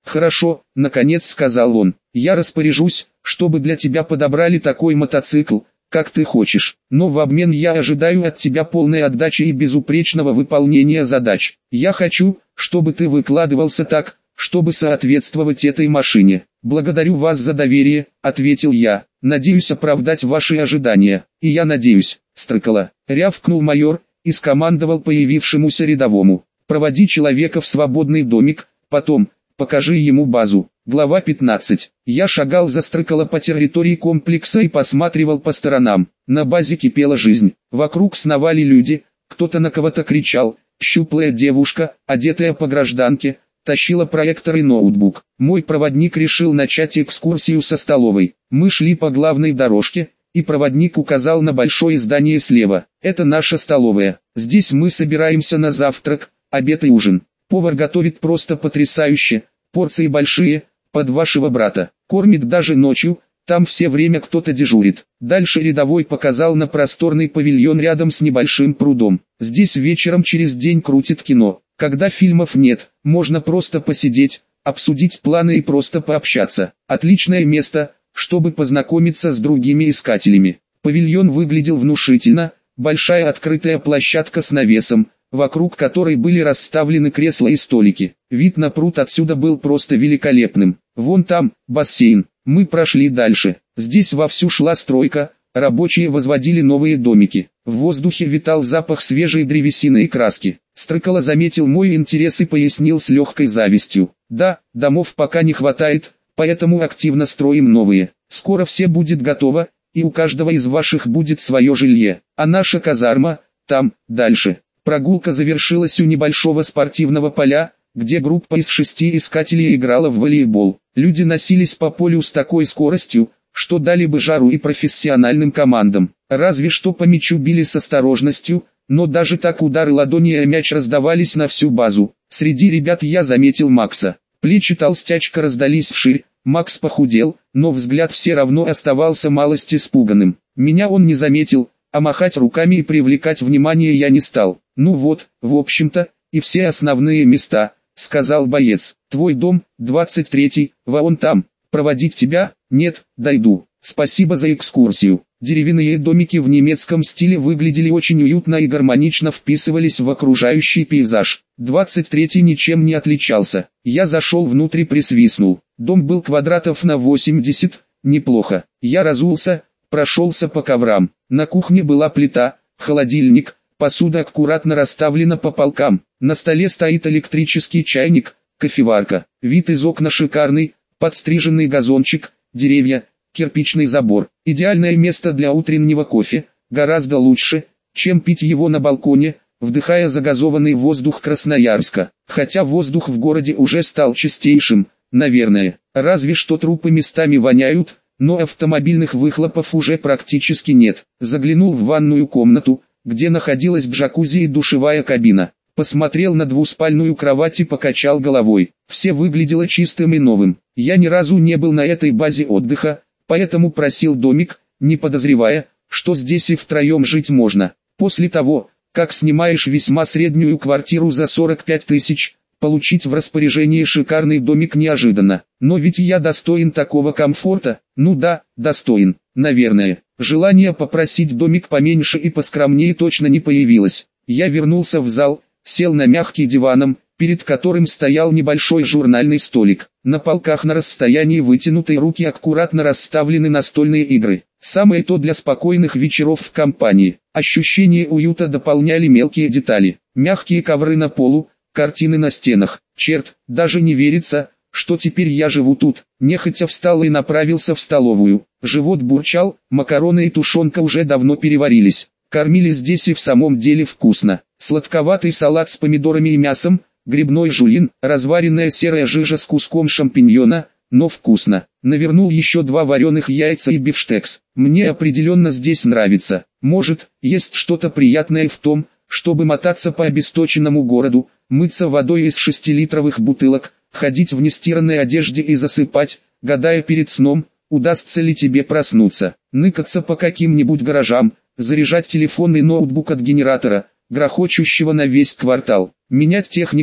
«Хорошо», — наконец сказал он, — «я распоряжусь, чтобы для тебя подобрали такой мотоцикл, как ты хочешь, но в обмен я ожидаю от тебя полной отдачи и безупречного выполнения задач. Я хочу, чтобы ты выкладывался так, чтобы соответствовать этой машине». «Благодарю вас за доверие», — ответил я, — «надеюсь оправдать ваши ожидания». «И я надеюсь, Стрыкало», — рявкнул майор и скомандовал появившемуся рядовому: «Проводи человека в свободный домик, потом покажи ему базу». Глава 15. Я шагал за Стрыкало по территории комплекса и посматривал по сторонам. На базе кипела жизнь. Вокруг сновали люди, кто-то на кого-то кричал. Щуплая девушка, одетая по гражданке, тащила проектор и ноутбук. Мой проводник решил начать экскурсию со столовой. Мы шли по главной дорожке, и проводник указал на большое здание слева. «Это наша столовая. Здесь мы собираемся на завтрак, обед и ужин. Повар готовит просто потрясающе, порции большие, под вашего брата. Кормит даже ночью, там все время кто-то дежурит». Дальше рядовой показал на просторный павильон рядом с небольшим прудом. «Здесь вечером через день крутит кино. Когда фильмов нет, можно просто посидеть, обсудить планы и просто пообщаться. Отличное место, чтобы познакомиться с другими искателями». Павильон выглядел внушительно, большая открытая площадка с навесом, вокруг которой были расставлены кресла и столики. Вид на пруд отсюда был просто великолепным. «Вон там, бассейн». Мы прошли дальше. Здесь вовсю шла стройка, рабочие возводили новые домики. В воздухе витал запах свежей древесины и краски. Стрыкало заметил мой интерес и пояснил с легкой завистью: «Да, домов пока не хватает, поэтому активно строим новые. Скоро все будет готово, и у каждого из ваших будет свое жилье. А наша казарма, там, дальше». Прогулка завершилась у небольшого спортивного поля, где группа из 6 искателей играла в волейбол. Люди носились по полю с такой скоростью, что дали бы жару и профессиональным командам. Разве что по мячу били с осторожностью, но даже так удары ладони о мяч раздавались на всю базу. Среди ребят я заметил Макса. Плечи толстячка раздались вширь, Макс похудел, но взгляд все равно оставался малость испуганным. Меня он не заметил, а махать руками и привлекать внимание я не стал. «Ну вот, в общем-то, и все основные места», — сказал боец. «Твой дом, 23-й, вон там. Проводить тебя? Нет, дойду. Спасибо за экскурсию». Деревянные домики в немецком стиле выглядели очень уютно и гармонично вписывались в окружающий пейзаж. 23-й ничем не отличался. Я зашел внутрь и присвистнул. Дом был квадратов на 80, неплохо. Я разулся, прошелся по коврам. На кухне была плита, холодильник, посуда аккуратно расставлена по полкам. На столе стоит электрический чайник, кофеварка. Вид из окна шикарный, подстриженный газончик, деревья, кирпичный забор. Идеальное место для утреннего кофе, гораздо лучше, чем пить его на балконе, вдыхая загазованный воздух Красноярска. Хотя воздух в городе уже стал чистейшим, наверное. Разве что трупы местами воняют, но автомобильных выхлопов уже практически нет. Заглянул в ванную комнату, где находилась джакузи и душевая кабина. Посмотрел на двуспальную кровать и покачал головой. Все выглядело чистым и новым. Я ни разу не был на этой базе отдыха, поэтому просил домик, не подозревая, что здесь и втроем жить можно. После того, как снимаешь весьма среднюю квартиру за 45 тысяч, получить в распоряжение шикарный домик неожиданно. Но ведь я достоин такого комфорта. Ну да, достоин, наверное. Желание попросить домик поменьше и поскромнее точно не появилось. Я вернулся в зал, сел на мягкий диваном, перед которым стоял небольшой журнальный столик. На полках на расстоянии вытянутой руки аккуратно расставлены настольные игры. Самое то для спокойных вечеров в компании. Ощущение уюта дополняли мелкие детали. Мягкие ковры на полу, картины на стенах. Черт, даже не верится, что теперь я живу тут. Нехотя встал и направился в столовую. Живот бурчал, макароны и тушенка уже давно переварились. Кормили здесь и в самом деле вкусно. Сладковатый салат с помидорами и мясом, грибной жульен, разваренная серая жижа с куском шампиньона, но вкусно. Навернул еще 2 вареных яйца и бифштекс. Мне определенно здесь нравится. Может, есть что-то приятное в том, чтобы мотаться по обесточенному городу, мыться водой из 6-литровых бутылок, ходить в нестиранной одежде и засыпать, гадая перед сном, удастся ли тебе проснуться, ныкаться по каким-нибудь гаражам, заряжать телефон и ноутбук от генератора, грохочущего на весь квартал, менять технику,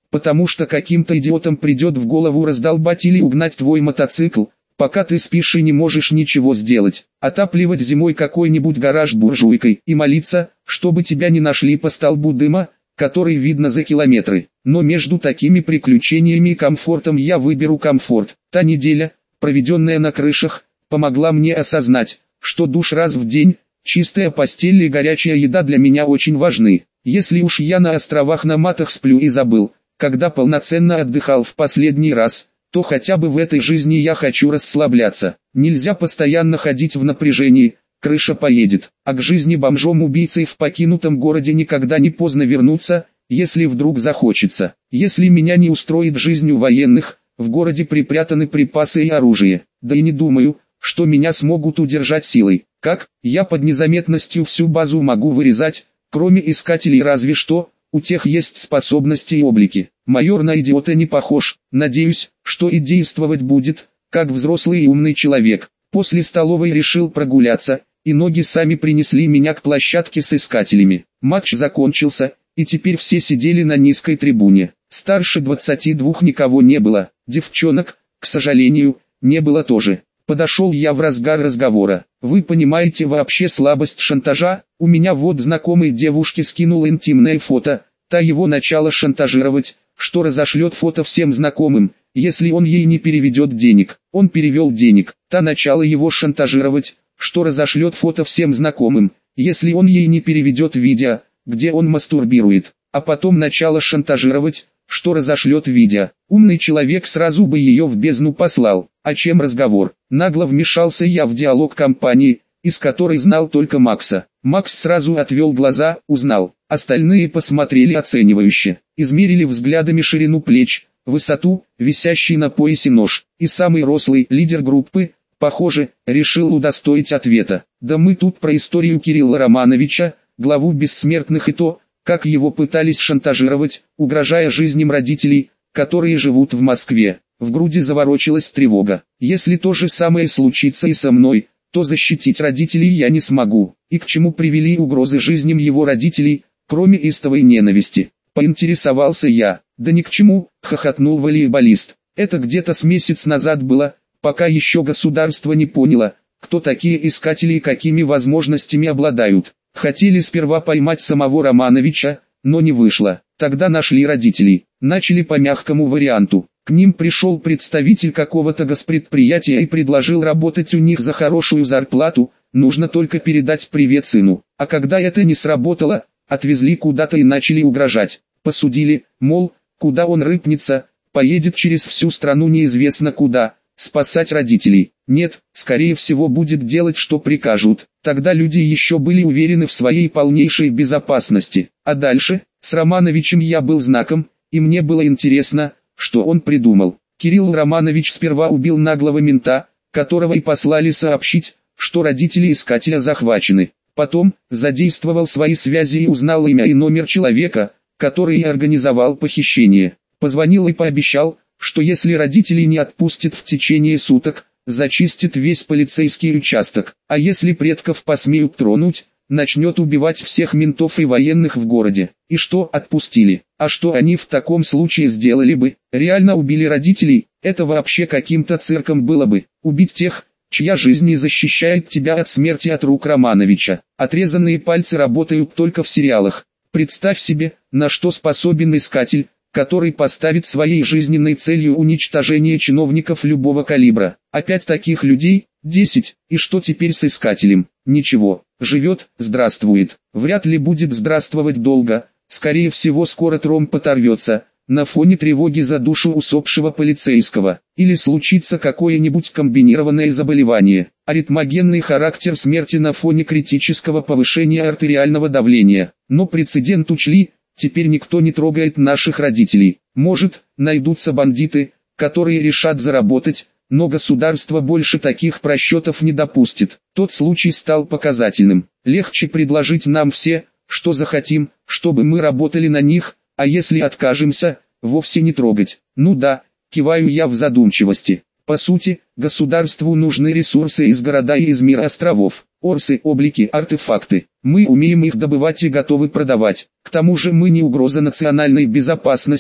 потому что каким-то идиотам придет в голову раздолбать или угнать твой мотоцикл, пока ты спишь и не можешь ничего сделать, отапливать зимой какой-нибудь гараж буржуйкой и молиться, чтобы тебя не нашли по столбу дыма, который видно за километры. Но между такими приключениями и комфортом я выберу комфорт. Та неделя, проведенная на крышах, помогла мне осознать, что душ раз в день, чистая постель и горячая еда для меня очень важны. Если уж я на островах на матах сплю и забыл, когда полноценно отдыхал в последний раз, то хотя бы в этой жизни я хочу расслабляться. Нельзя постоянно ходить в напряжении, крыша поедет. А к жизни бомжом-убийцей в покинутом городе никогда не поздно вернуться, если вдруг захочется. Если меня не устроит жизнь у военных, в городе припрятаны припасы и оружие. Да и не думаю, что меня смогут удержать силой. Как? Я под незаметностью всю базу могу вырезать, кроме искателей разве что, у тех есть способности и облики. Майор на идиота не похож, надеюсь, что и действовать будет, как взрослый и умный человек. После столовой решил прогуляться, и ноги сами принесли меня к площадке с искателями. Матч закончился, и теперь все сидели на низкой трибуне. Старше 22 никого не было, девчонок, к сожалению, не было тоже. Подошел я в разгар разговора. Вы понимаете вообще слабость шантажа? У меня вот знакомый девушке скинул интимное фото, та его начала шантажировать, что разошлет фото всем знакомым, если он ей не переведет денег. Он перевел денег, та начала его шантажировать, что разошлет фото всем знакомым, если он ей не переведет видео, где он мастурбирует, а потом начала шантажировать, что разошлет видео. Умный человек сразу бы ее в бездну послал. О чем разговор? Нагло вмешался я в диалог компании, из которой знал только Макса. Макс сразу отвел глаза, узнал. Остальные посмотрели оценивающе, измерили взглядами ширину плеч, высоту, висящий на поясе нож. И самый рослый лидер группы, похоже, решил удостоить ответа. Да мы тут про историю Кирилла Романовича, главу бессмертных и то, как его пытались шантажировать, угрожая жизням родителей, которые живут в Москве. В груди заворочилась тревога. Если то же самое случится и со мной, то защитить родителей я не смогу. И к чему привели угрозы жизням его родителей, кроме истовой ненависти? Поинтересовался я. Да ни к чему, хохотнул волейболист. Это где-то с месяц назад было, пока еще государство не поняло, кто такие искатели и какими возможностями обладают. Хотели сперва поймать самого Романовича, но не вышло. Тогда нашли родителей. Начали по мягкому варианту. К ним пришел представитель какого-то госпредприятия и предложил работать у них за хорошую зарплату, нужно только передать привет сыну. А когда это не сработало, отвезли куда-то и начали угрожать. Посудили, мол, куда он рыпнется, поедет через всю страну неизвестно куда, спасать родителей. Нет, скорее всего будет делать что прикажут. Тогда люди еще были уверены в своей полнейшей безопасности. А дальше, с Романовичем я был знаком, и мне было интересно, что он придумал. Кирилл Романович сперва убил наглого мента, которого и послали сообщить, что родители искателя захвачены. Потом, задействовал свои связи и узнал имя и номер человека, который и организовал похищение. Позвонил и пообещал, что если родителей не отпустят в течение суток, зачистит весь полицейский участок. А если предков посмеют тронуть, начнет убивать всех ментов и военных в городе. И что, отпустили? А что они в таком случае сделали бы? Реально убили родителей? Это вообще каким-то цирком было бы. Убить тех, чья жизнь не защищает тебя от смерти от рук Романовича. Отрезанные пальцы работают только в сериалах. Представь себе, на что способен искатель, который поставит своей жизненной целью уничтожение чиновников любого калибра. Опять таких людей, 10, и что теперь с искателем? Ничего, живет, здравствует. Вряд ли будет здравствовать долго, скорее всего скоро тромб оторвется, на фоне тревоги за душу усопшего полицейского. Или случится какое-нибудь комбинированное заболевание. Аритмогенный характер смерти на фоне критического повышения артериального давления. Но прецедент учли. Теперь никто не трогает наших родителей. Может, найдутся бандиты, которые решат заработать, но государство больше таких просчетов не допустит. Тот случай стал показательным. Легче предложить нам все, что захотим, чтобы мы работали на них, а если откажемся, вовсе не трогать. Ну да, киваю я в задумчивости. По сути, государству нужны ресурсы из города и из мира островов. Орсы, облики, артефакты. Мы умеем их добывать и готовы продавать. К тому же мы не угроза национальной безопасности,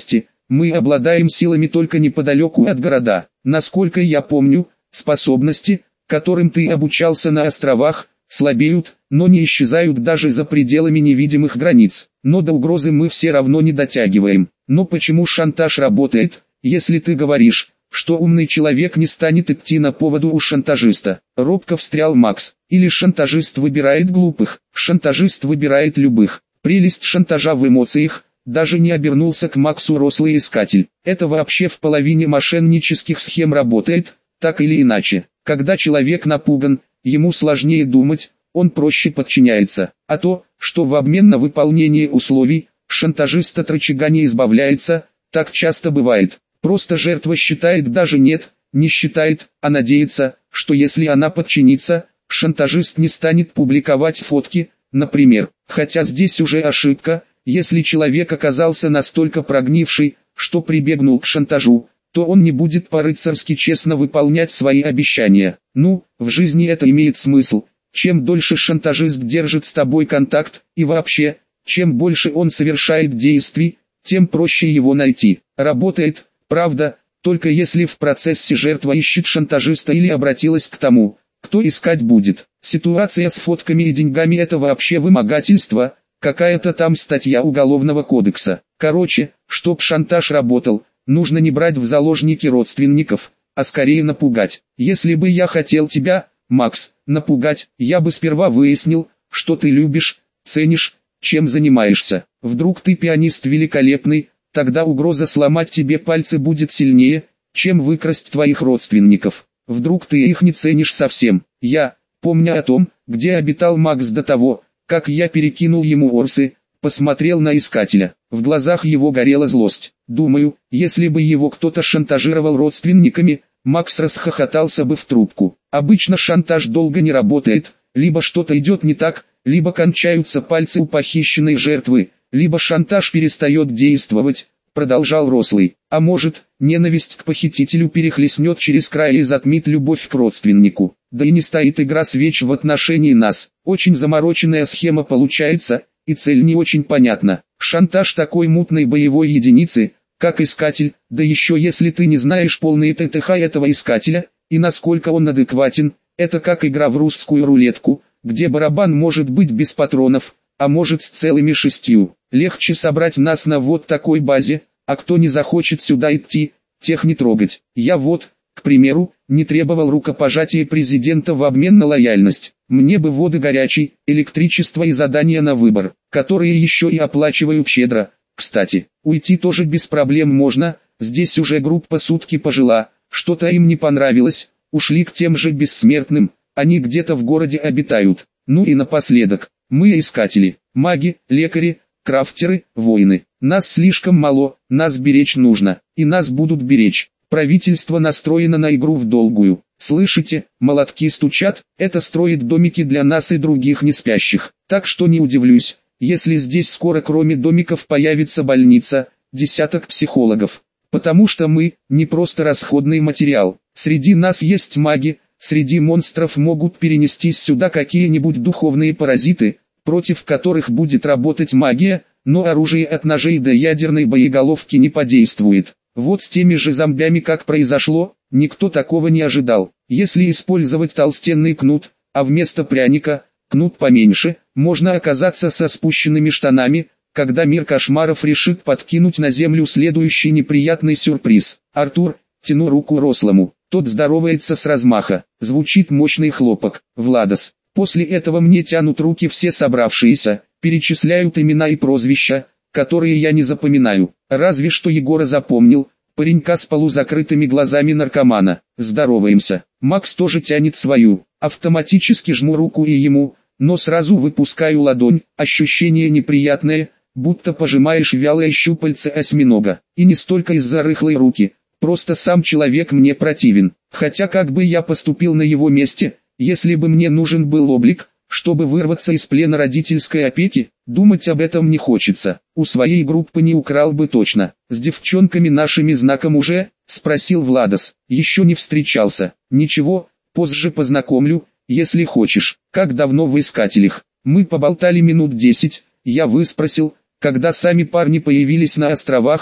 мы обладаем силами только неподалеку от города. Насколько я помню, способности, которым ты обучался на островах, слабеют, но не исчезают даже за пределами невидимых границ. Но до угрозы мы все равно не дотягиваем. Но почему шантаж работает, если ты говоришь, что умный человек не станет идти на поводу у шантажиста? Робко встрял Макс. Или шантажист выбирает глупых, шантажист выбирает любых. Прелесть шантажа в эмоциях. Даже не обернулся к Максу рослый искатель. Это вообще в половине мошеннических схем работает, так или иначе. Когда человек напуган, ему сложнее думать, он проще подчиняется. А то, что в обмен на выполнение условий, шантажист от рычага не избавляется, так часто бывает. Просто жертва считает даже нет, не считает, а надеется, что если она подчинится, шантажист не станет публиковать фотки, например. Хотя здесь уже ошибка, если человек оказался настолько прогнивший, что прибегнул к шантажу, то он не будет по-рыцарски честно выполнять свои обещания. Ну, в жизни это имеет смысл. Чем дольше шантажист держит с тобой контакт, и вообще, чем больше он совершает действий, тем проще его найти. Работает, правда, только если в процессе жертва ищет шантажиста или обратилась к тому, кто искать будет. Ситуация с фотками и деньгами — это вообще вымогательство, какая-то там статья Уголовного кодекса. Короче, чтоб шантаж работал, нужно не брать в заложники родственников, а скорее напугать. Если бы я хотел тебя, Макс, напугать, я бы сперва выяснил, что ты любишь, ценишь, чем занимаешься. Вдруг ты пианист великолепный, тогда угроза сломать тебе пальцы будет сильнее, чем выкрасть твоих родственников. Вдруг ты их не ценишь совсем. Я, помня о том, где обитал Макс до того, как я перекинул ему орсы, посмотрел на искателя. В глазах его горела злость. Думаю, если бы его кто-то шантажировал родственниками, Макс расхохотался бы в трубку. Обычно шантаж долго не работает, либо что-то идет не так, либо кончаются пальцы у похищенной жертвы, либо шантаж перестает действовать, продолжал Рослый. А может, ненависть к похитителю перехлестнет через край и затмит любовь к родственнику. Да и не стоит игра свеч в отношении нас. Очень замороченная схема получается, и цель не очень понятна. Шантаж такой мутной боевой единицы, как искатель, да еще если ты не знаешь полные ТТХ этого искателя, и насколько он адекватен, это как игра в русскую рулетку, где барабан может быть без патронов, а может с целыми 6. Легче собрать нас на вот такой базе, а кто не захочет сюда идти, тех не трогать. Я вот, к примеру, не требовал рукопожатия президента в обмен на лояльность. Мне бы воды горячей, электричество и задания на выбор, которые еще и оплачивают щедро. Кстати, уйти тоже без проблем можно, здесь уже группа сутки пожила, что-то им не понравилось, ушли к тем же бессмертным, они где-то в городе обитают. Ну и напоследок, мы искатели, маги, лекари, крафтеры, воины. Нас слишком мало, нас беречь нужно, и нас будут беречь. Правительство настроено на игру в долгую. Слышите, молотки стучат, это строит домики для нас и других неспящих. Так что не удивлюсь, если здесь скоро кроме домиков появится больница, десяток психологов. Потому что мы, не просто расходный материал. Среди нас есть маги, среди монстров могут перенестись сюда какие-нибудь духовные паразиты, против которых будет работать магия, но оружие от ножей до ядерной боеголовки не подействует. Вот с теми же зомбями как произошло, никто такого не ожидал. Если использовать толстенный кнут, а вместо пряника, кнут поменьше, можно оказаться со спущенными штанами, когда мир кошмаров решит подкинуть на землю следующий неприятный сюрприз. Артур, тяну руку Рослому, тот здоровается с размаха, звучит мощный хлопок. Владос, после этого мне тянут руки все собравшиеся, перечисляют имена и прозвища, которые я не запоминаю, разве что Егора запомнил, паренька с полузакрытыми глазами наркомана. Здороваемся, Макс тоже тянет свою, автоматически жму руку и ему, но сразу выпускаю ладонь, ощущение неприятное, будто пожимаешь вялое щупальце осьминога, и не столько из-за рыхлой руки, просто сам человек мне противен, хотя как бы я поступил на его месте, если бы мне нужен был облик, чтобы вырваться из плена родительской опеки, думать об этом не хочется. У своей группы не украл бы точно. С девчонками нашими знаком уже, спросил Владос. Еще не встречался. Ничего, позже познакомлю, если хочешь. Как давно в искателях? Мы поболтали минут 10, я выспросил, когда сами парни появились на островах,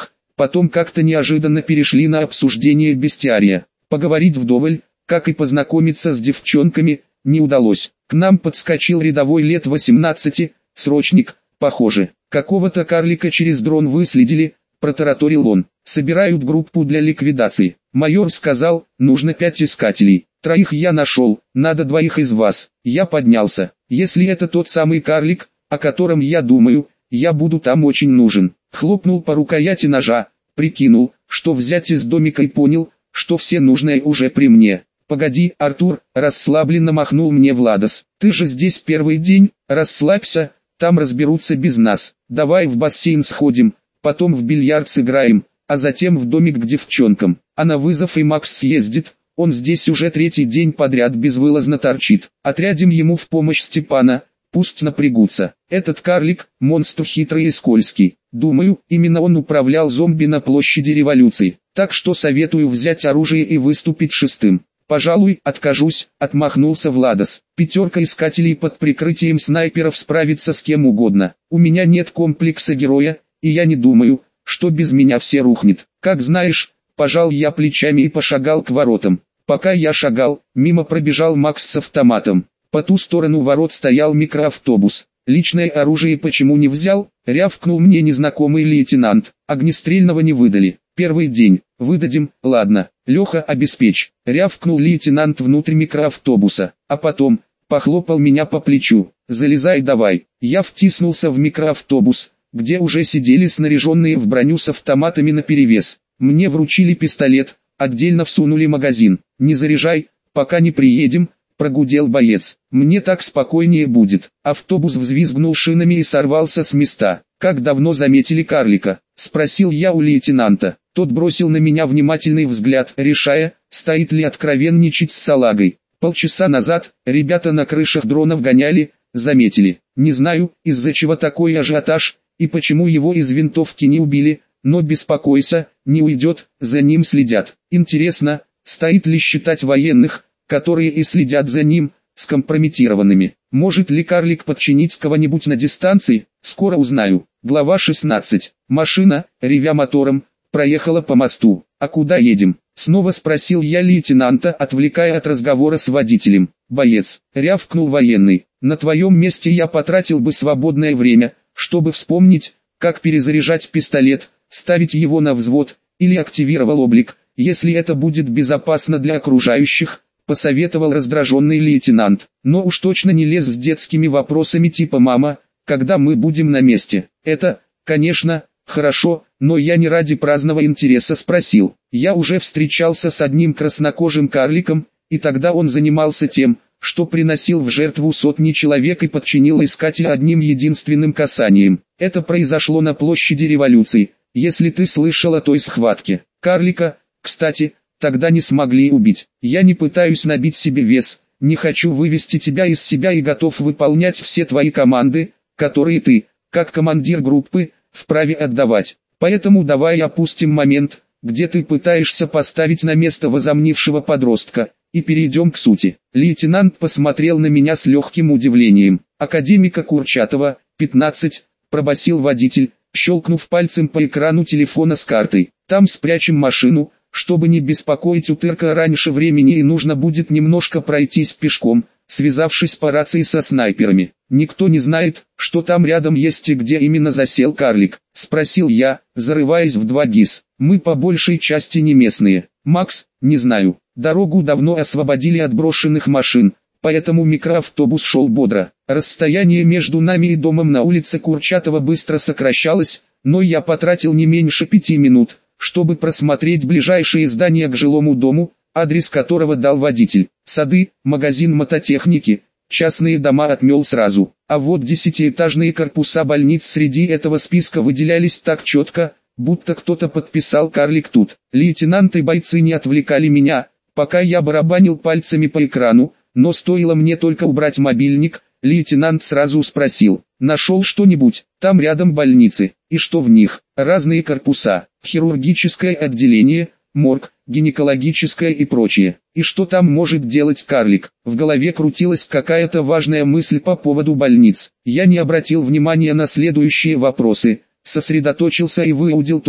Потом как-то неожиданно перешли на обсуждение бестиария. Поговорить вдоволь, как и познакомиться с девчонками, не удалось. К нам подскочил рядовой лет 18, срочник, похоже. Какого-то карлика через дрон выследили, протараторил он. Собирают группу для ликвидации. Майор сказал, нужно 5 искателей. 3 я нашел, надо 2 из вас. Я поднялся. Если это тот самый карлик, о котором я думаю, я буду там очень нужен. Хлопнул по рукояти ножа, прикинул, что взять из домика и понял, что все нужное уже при мне. «Погоди, Артур», расслабленно махнул мне Владос. «Ты же здесь первый день, расслабься, там разберутся без нас. Давай в бассейн сходим, потом в бильярд сыграем, а затем в домик к девчонкам. А на вызов и Макс съездит, он здесь уже 3-й день подряд безвылазно торчит. Отрядим ему в помощь Степана, пусть напрягутся. Этот карлик, монстр хитрый и скользкий. Думаю, именно он управлял зомби на площади революции. Так что советую взять оружие и выступить 6-м. «Пожалуй, откажусь», — отмахнулся Владос. «5 искателей под прикрытием снайперов справится с кем угодно. У меня нет комплекса героя, и я не думаю, что без меня все рухнет. Как знаешь», — пожал я плечами и пошагал к воротам. Пока я шагал, мимо пробежал Макс с автоматом. По ту сторону ворот стоял микроавтобус. «Личное оружие почему не взял?» — рявкнул мне незнакомый лейтенант. «Огнестрельного не выдали. Первый день. Выдадим, ладно. Леха, обеспечь», — рявкнул лейтенант внутрь микроавтобуса, а потом похлопал меня по плечу. «Залезай давай». Я втиснулся в микроавтобус, где уже сидели снаряженные в броню с автоматами наперевес. Мне вручили пистолет, отдельно всунули магазин. «Не заряжай, пока не приедем», — прогудел боец. «Мне так спокойнее будет». Автобус взвизгнул шинами и сорвался с места. «Как давно заметили карлика?» — спросил я у лейтенанта. Тот бросил на меня внимательный взгляд, решая, стоит ли откровенничать с салагой. «Полчаса назад, ребята на крышах дронов гоняли, заметили. Не знаю, из-за чего такой ажиотаж, и почему его из винтовки не убили, но беспокойся, не уйдет, за ним следят. Интересно, стоит ли считать военных, которые и следят за ним, скомпрометированными? Может ли карлик подчинить кого-нибудь на дистанции? Скоро узнаю». Глава 16. Машина, ревя мотором, проехала по мосту. «А куда едем?» — снова спросил я лейтенанта, отвлекая от разговора с водителем. «Боец», — рявкнул военный, — «на твоем месте я потратил бы свободное время, чтобы вспомнить, как перезаряжать пистолет, ставить его на взвод, или активировал облик, если это будет безопасно для окружающих», — посоветовал раздраженный лейтенант. «Но уж точно не лез с детскими вопросами типа «мама, когда мы будем на месте?» Это, конечно, хорошо, но я не ради праздного интереса спросил. Я уже встречался с одним краснокожим карликом, и тогда он занимался тем, что приносил в жертву сотни человек и подчинил искателя одним единственным касанием. Это произошло на площади революции, если ты слышал о той схватке. Карлика, кстати, тогда не смогли убить. Я не пытаюсь набить себе вес, не хочу вывести тебя из себя и готов выполнять все твои команды, которые ты, как командир группы, вправе отдавать. Поэтому давай опустим момент, где ты пытаешься поставить на место возомнившего подростка, и перейдем к сути». Лейтенант посмотрел на меня с легким удивлением. «Академика Курчатова, 15, пробасил водитель, щелкнув пальцем по экрану телефона с картой. «Там спрячем машину, чтобы не беспокоить утырка раньше времени, и нужно будет немножко пройтись пешком, связавшись по рации со снайперами. Никто не знает, что там рядом есть и где именно засел карлик», — спросил я, зарываясь в 2 ГИС. «Мы по большей части не местные. Макс, не знаю. Дорогу давно освободили от брошенных машин, поэтому микроавтобус шел бодро. Расстояние между нами и домом на улице Курчатова быстро сокращалось, но я потратил не меньше 5 минут, чтобы просмотреть ближайшие здания к жилому дому, адрес которого дал водитель. Сады, магазин мототехники, частные дома отмел сразу. А вот 10-этажные корпуса больниц среди этого списка выделялись так четко, будто кто-то подписал «карлик тут». Лейтенант и бойцы не отвлекали меня, пока я барабанил пальцами по экрану, но стоило мне только убрать мобильник, лейтенант сразу спросил: «Нашел что-нибудь? Там рядом больницы. И что в них?» «Разные корпуса, хирургическое отделение, морг, гинекологическое и прочее. И что там может делать карлик?» В голове крутилась какая-то важная мысль по поводу больниц. Я не обратил внимания на следующие вопросы, сосредоточился и выудил то,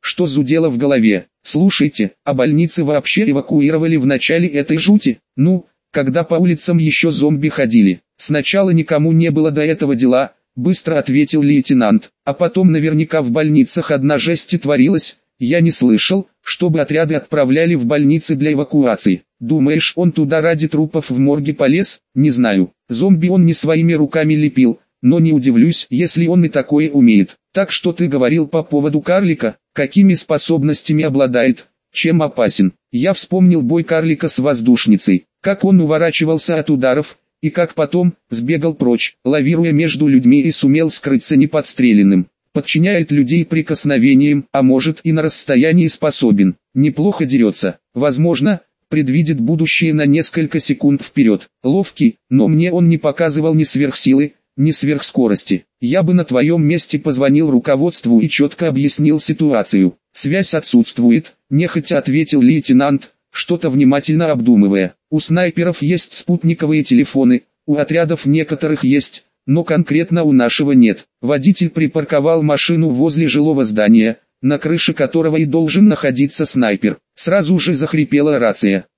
что зудело в голове. Слушайте, а больницы вообще эвакуировали в начале этой жути? Ну, когда по улицам еще зомби ходили. Сначала никому не было до этого дела, быстро ответил лейтенант. А потом наверняка в больницах одна жесть творилась. Я не слышал, чтобы отряды отправляли в больницы для эвакуации. Думаешь, он туда ради трупов в морге полез? Не знаю. Зомби он не своими руками лепил, но не удивлюсь, если он и такое умеет. Так что ты говорил по поводу карлика? Какими способностями обладает? Чем опасен? Я вспомнил бой карлика с воздушницей, как он уворачивался от ударов, и как потом сбегал прочь, лавируя между людьми и сумел скрыться неподстреленным. Подчиняет людей прикосновением, а может и на расстоянии способен. Неплохо дерется. Возможно, предвидит будущее на несколько секунд вперед. Ловкий, но мне он не показывал ни сверхсилы, ни сверхскорости. Я бы на твоем месте позвонил руководству и четко объяснил ситуацию. Связь отсутствует, нехотя ответил лейтенант, что-то внимательно обдумывая. У снайперов есть спутниковые телефоны, у отрядов некоторых есть, но конкретно у нашего нет. Водитель припарковал машину возле жилого здания, на крыше которого и должен находиться снайпер. Сразу же захрипела рация.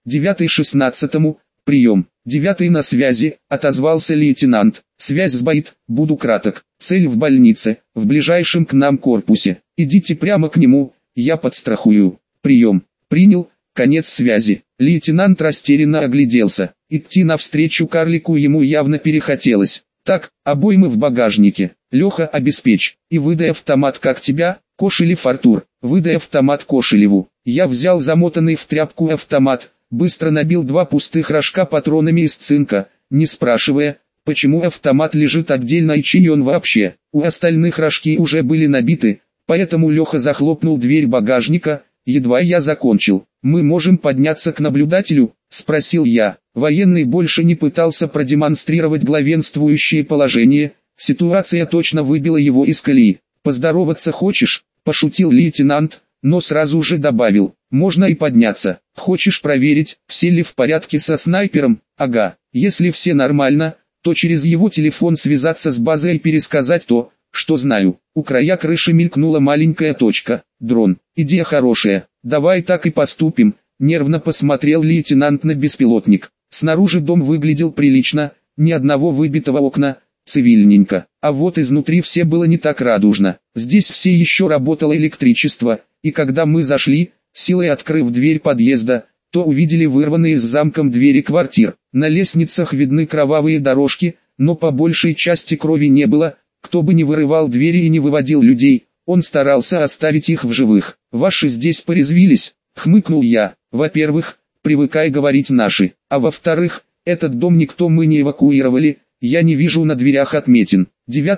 9-16, прием. 9 на связи, отозвался лейтенант. Связь сбоит, буду краток. Цель в больнице, в ближайшем к нам корпусе. Идите прямо к нему, я подстрахую. Прием. Принял, конец связи. Лейтенант растерянно огляделся. Идти навстречу карлику ему явно перехотелось. Так, обоймы в багажнике. Леха, обеспечь. И выдай автомат как тебя, Кошелев Артур. Выдай автомат Кошелеву. Я взял замотанный в тряпку автомат, быстро набил 2 пустых рожка патронами из цинка, не спрашивая, почему автомат лежит отдельно и чей он вообще. У остальных рожки уже были набиты, поэтому Леха захлопнул дверь багажника, едва я закончил. «Мы можем подняться к наблюдателю?» – спросил я. Военный больше не пытался продемонстрировать главенствующее положение, ситуация точно выбила его из колеи. «Поздороваться хочешь?» – пошутил лейтенант, но сразу же добавил. «Можно и подняться. Хочешь проверить, все ли в порядке со снайпером?» «Ага. Если все нормально, то через его телефон связаться с базой и пересказать то, что знаю». У края крыши мелькнула маленькая точка. Дрон. Идея хорошая. Давай так и поступим. Нервно посмотрел лейтенант на беспилотник. Снаружи дом выглядел прилично, ни одного выбитого окна, цивильненько. А вот изнутри все было не так радужно. Здесь все еще работало электричество, и когда мы зашли, силой открыв дверь подъезда, то увидели вырванные с замком двери квартир. На лестницах видны кровавые дорожки, но по большей части крови не было. Кто бы ни вырывал двери и не выводил людей, он старался оставить их в живых. «Ваши здесь порезвились», — хмыкнул я. «Во-первых, привыкай говорить наши, а во-вторых, этот дом никто мы не эвакуировали, я не вижу на дверях отметин».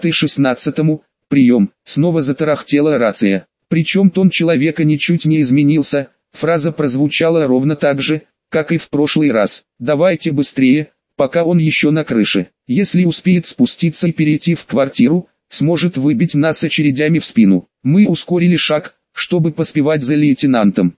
9-16, прием, снова затарахтела рация. Причем тон человека ничуть не изменился, фраза прозвучала ровно так же, как и в прошлый раз. «Давайте быстрее, пока он еще на крыше. Если успеет спуститься и перейти в квартиру, сможет выбить нас очередями в спину». Мы ускорили шаг, чтобы поспевать за лейтенантом.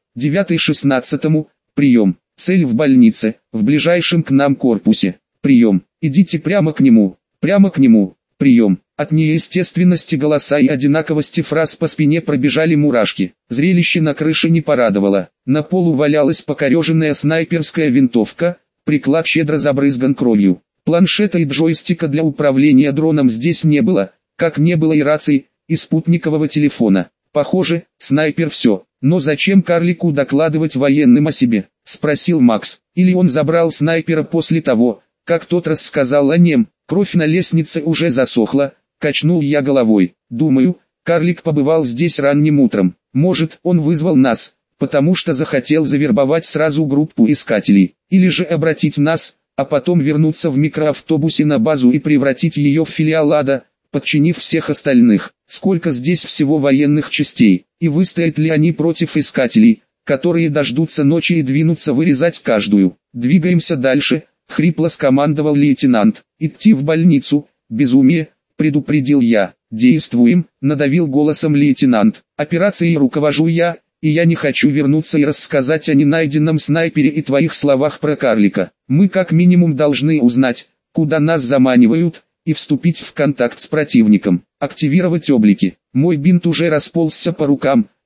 9-16, прием. Цель в больнице, в ближайшем к нам корпусе. Прием. Идите прямо к нему. Прямо к нему. Прием. От неестественности голоса и одинаковости фраз по спине пробежали мурашки. Зрелище на крыше не порадовало. На полу валялась покореженная снайперская винтовка, приклад щедро забрызган кровью. Планшета и джойстика для управления дроном здесь не было, как не было и раций, и спутникового телефона. Похоже, снайпер все. «Но зачем карлику докладывать военным о себе?» – спросил Макс. «Или он забрал снайпера после того, как тот рассказал о нем?» Кровь на лестнице уже засохла, качнул я головой. «Думаю, карлик побывал здесь ранним утром. Может, он вызвал нас, потому что захотел завербовать сразу группу искателей. Или же обратить нас, а потом вернуться в микроавтобусе на базу и превратить ее в филиал ада, подчинив всех остальных. Сколько здесь всего военных частей, и выстоят ли они против искателей, которые дождутся ночи и двинутся вырезать каждую?» «Двигаемся дальше», — хрипло скомандовал лейтенант. «Идти в больницу, безумие», — предупредил я. «Действуем», — надавил голосом лейтенант. «Операцией руковожу я, и я не хочу вернуться и рассказать о ненайденном снайпере и твоих словах про карлика. Мы как минимум должны узнать, куда нас заманивают, и вступить в контакт с противником. Активировать облики». Мой бинт уже расползся по рукам,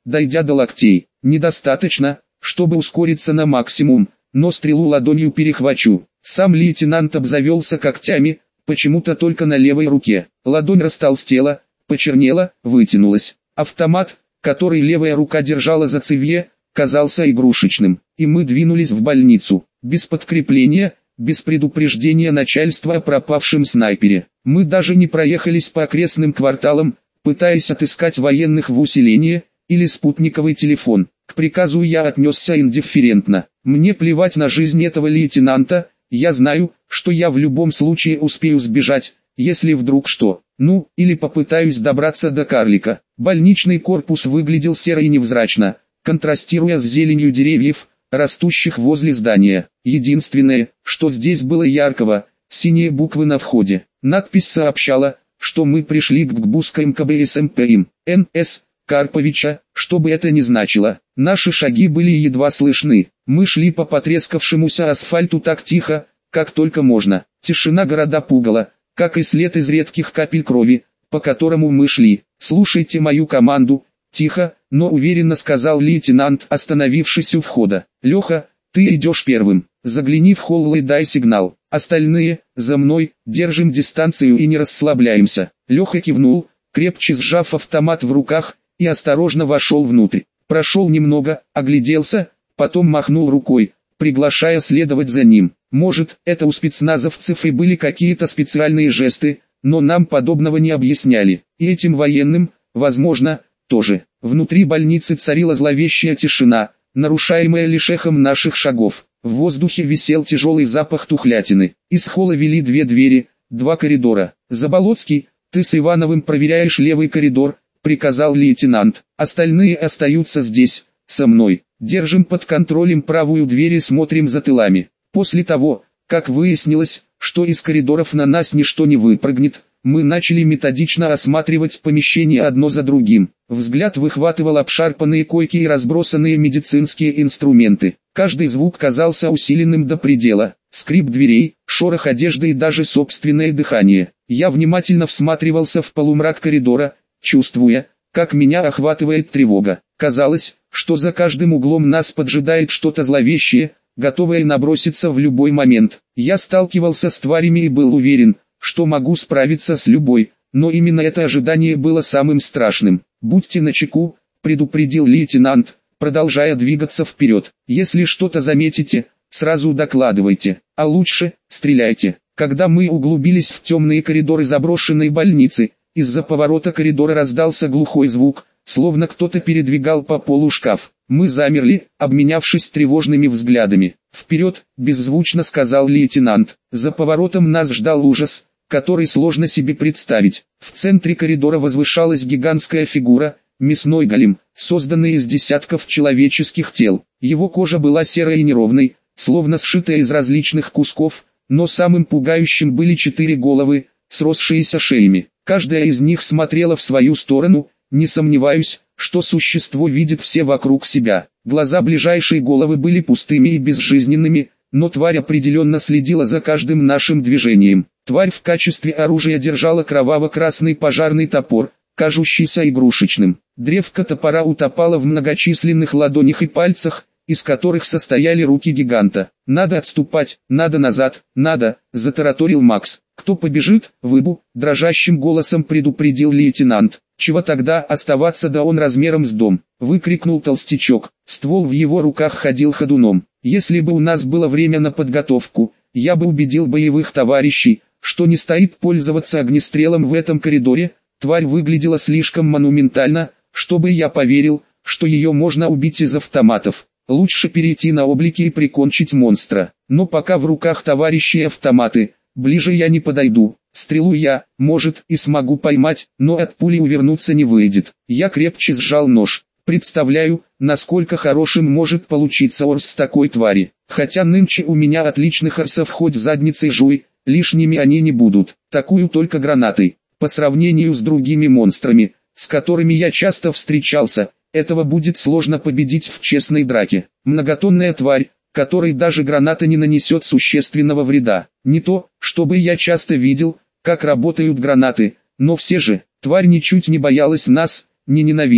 дойдя до локтей. Недостаточно, чтобы ускориться на максимум, но стрелу ладонью перехвачу. Сам лейтенант обзавелся когтями, почему-то только на левой руке. Ладонь растолстела, почернела, вытянулась. Автомат, который левая рука держала за цевье, казался игрушечным. И мы двинулись в больницу. Без подкрепления, без предупреждения начальства о пропавшем снайпере. Мы даже не проехались по окрестным кварталам, пытаясь отыскать военных в усилении, или спутниковый телефон. К приказу я отнесся индифферентно. Мне плевать на жизнь этого лейтенанта, я знаю, что я в любом случае успею сбежать, если вдруг что. Ну, или попытаюсь добраться до карлика. Больничный корпус выглядел серо и невзрачно, контрастируя с зеленью деревьев, растущих возле здания. Единственное, что здесь было яркого, синие буквы на входе. Надпись сообщала, что мы пришли к ГБУС МКБСМП Н.С. Карповича, что бы это ни значило. Наши шаги были едва слышны. Мы шли по потрескавшемуся асфальту так тихо, как только можно. Тишина города пугала, как и след из редких капель крови, по которому мы шли. «Слушайте мою команду», — тихо, но уверенно сказал лейтенант, остановившись у входа. «Леха, ты идешь первым. Загляни в холл и дай сигнал. Остальные, за мной, держим дистанцию и не расслабляемся». Леха кивнул, крепче сжав автомат в руках, и осторожно вошел внутрь. Прошел немного, огляделся, потом махнул рукой, приглашая следовать за ним. Может, это у спецназовцев и были какие-то специальные жесты, но нам подобного не объясняли. И этим военным, возможно, тоже. Внутри больницы царила зловещая тишина, нарушаемая лишь эхом наших шагов. В воздухе висел тяжелый запах тухлятины. Из холла вели две двери, два коридора. «Заболоцкий, ты с Ивановым проверяешь левый коридор», — приказал лейтенант. «Остальные остаются здесь, со мной. Держим под контролем правую дверь и смотрим за тылами». После того, как выяснилось, что из коридоров на нас ничто не выпрыгнет, мы начали методично осматривать помещения одно за другим. Взгляд выхватывал обшарпанные койки и разбросанные медицинские инструменты. Каждый звук казался усиленным до предела. Скрип дверей, шорох одежды и даже собственное дыхание. Я внимательно всматривался в полумрак коридора, чувствуя, как меня охватывает тревога. Казалось, что за каждым углом нас поджидает что-то зловещее, готовое наброситься в любой момент. Я сталкивался с тварями и был уверен, что могу справиться с любой, но именно это ожидание было самым страшным. «Будьте начеку», — предупредил лейтенант, продолжая двигаться вперед. «Если что-то заметите, сразу докладывайте, а лучше, стреляйте». Когда мы углубились в темные коридоры заброшенной больницы, из-за поворота коридора раздался глухой звук, словно кто-то передвигал по полу шкаф. Мы замерли, обменявшись тревожными взглядами. «Вперед!» – беззвучно сказал лейтенант. За поворотом нас ждал ужас, который сложно себе представить. В центре коридора возвышалась гигантская фигура, мясной голем, созданный из десятков человеческих тел. Его кожа была серой и неровной, словно сшитая из различных кусков, но самым пугающим были 4 головы, сросшиеся шеями. Каждая из них смотрела в свою сторону. Не сомневаюсь, что существо видит все вокруг себя. Глаза ближайшей головы были пустыми и безжизненными, но тварь определенно следила за каждым нашим движением. Тварь в качестве оружия держала кроваво-красный пожарный топор, кажущийся игрушечным. Древко топора утопало в многочисленных ладонях и пальцах, из которых состояли руки гиганта. «Надо отступать, надо назад, надо», — затараторил Макс. «Кто побежит, выбу», — дрожащим голосом предупредил лейтенант. «Чего тогда оставаться, да он размером с дом», — выкрикнул толстячок. Ствол в его руках ходил ходуном. «Если бы у нас было время на подготовку, я бы убедил боевых товарищей, что не стоит пользоваться огнестрелом в этом коридоре». Тварь выглядела слишком монументально, чтобы я поверил, что ее можно убить из автоматов. Лучше перейти на облики и прикончить монстра. Но пока в руках товарищей автоматы, ближе я не подойду. Стрелу я, может, и смогу поймать, но от пули увернуться не выйдет. Я крепче сжал нож. Представляю, насколько хорошим может получиться орс с такой твари. Хотя нынче у меня отличных орсов хоть задницей жуй, лишними они не будут. Такую только гранатой. По сравнению с другими монстрами, с которыми я часто встречался, этого будет сложно победить в честной драке. Многотонная тварь, которой даже граната не нанесет существенного вреда. Не то, чтобы я часто видел, как работают гранаты, но все же, тварь ничуть не боялась нас, не ненавидела.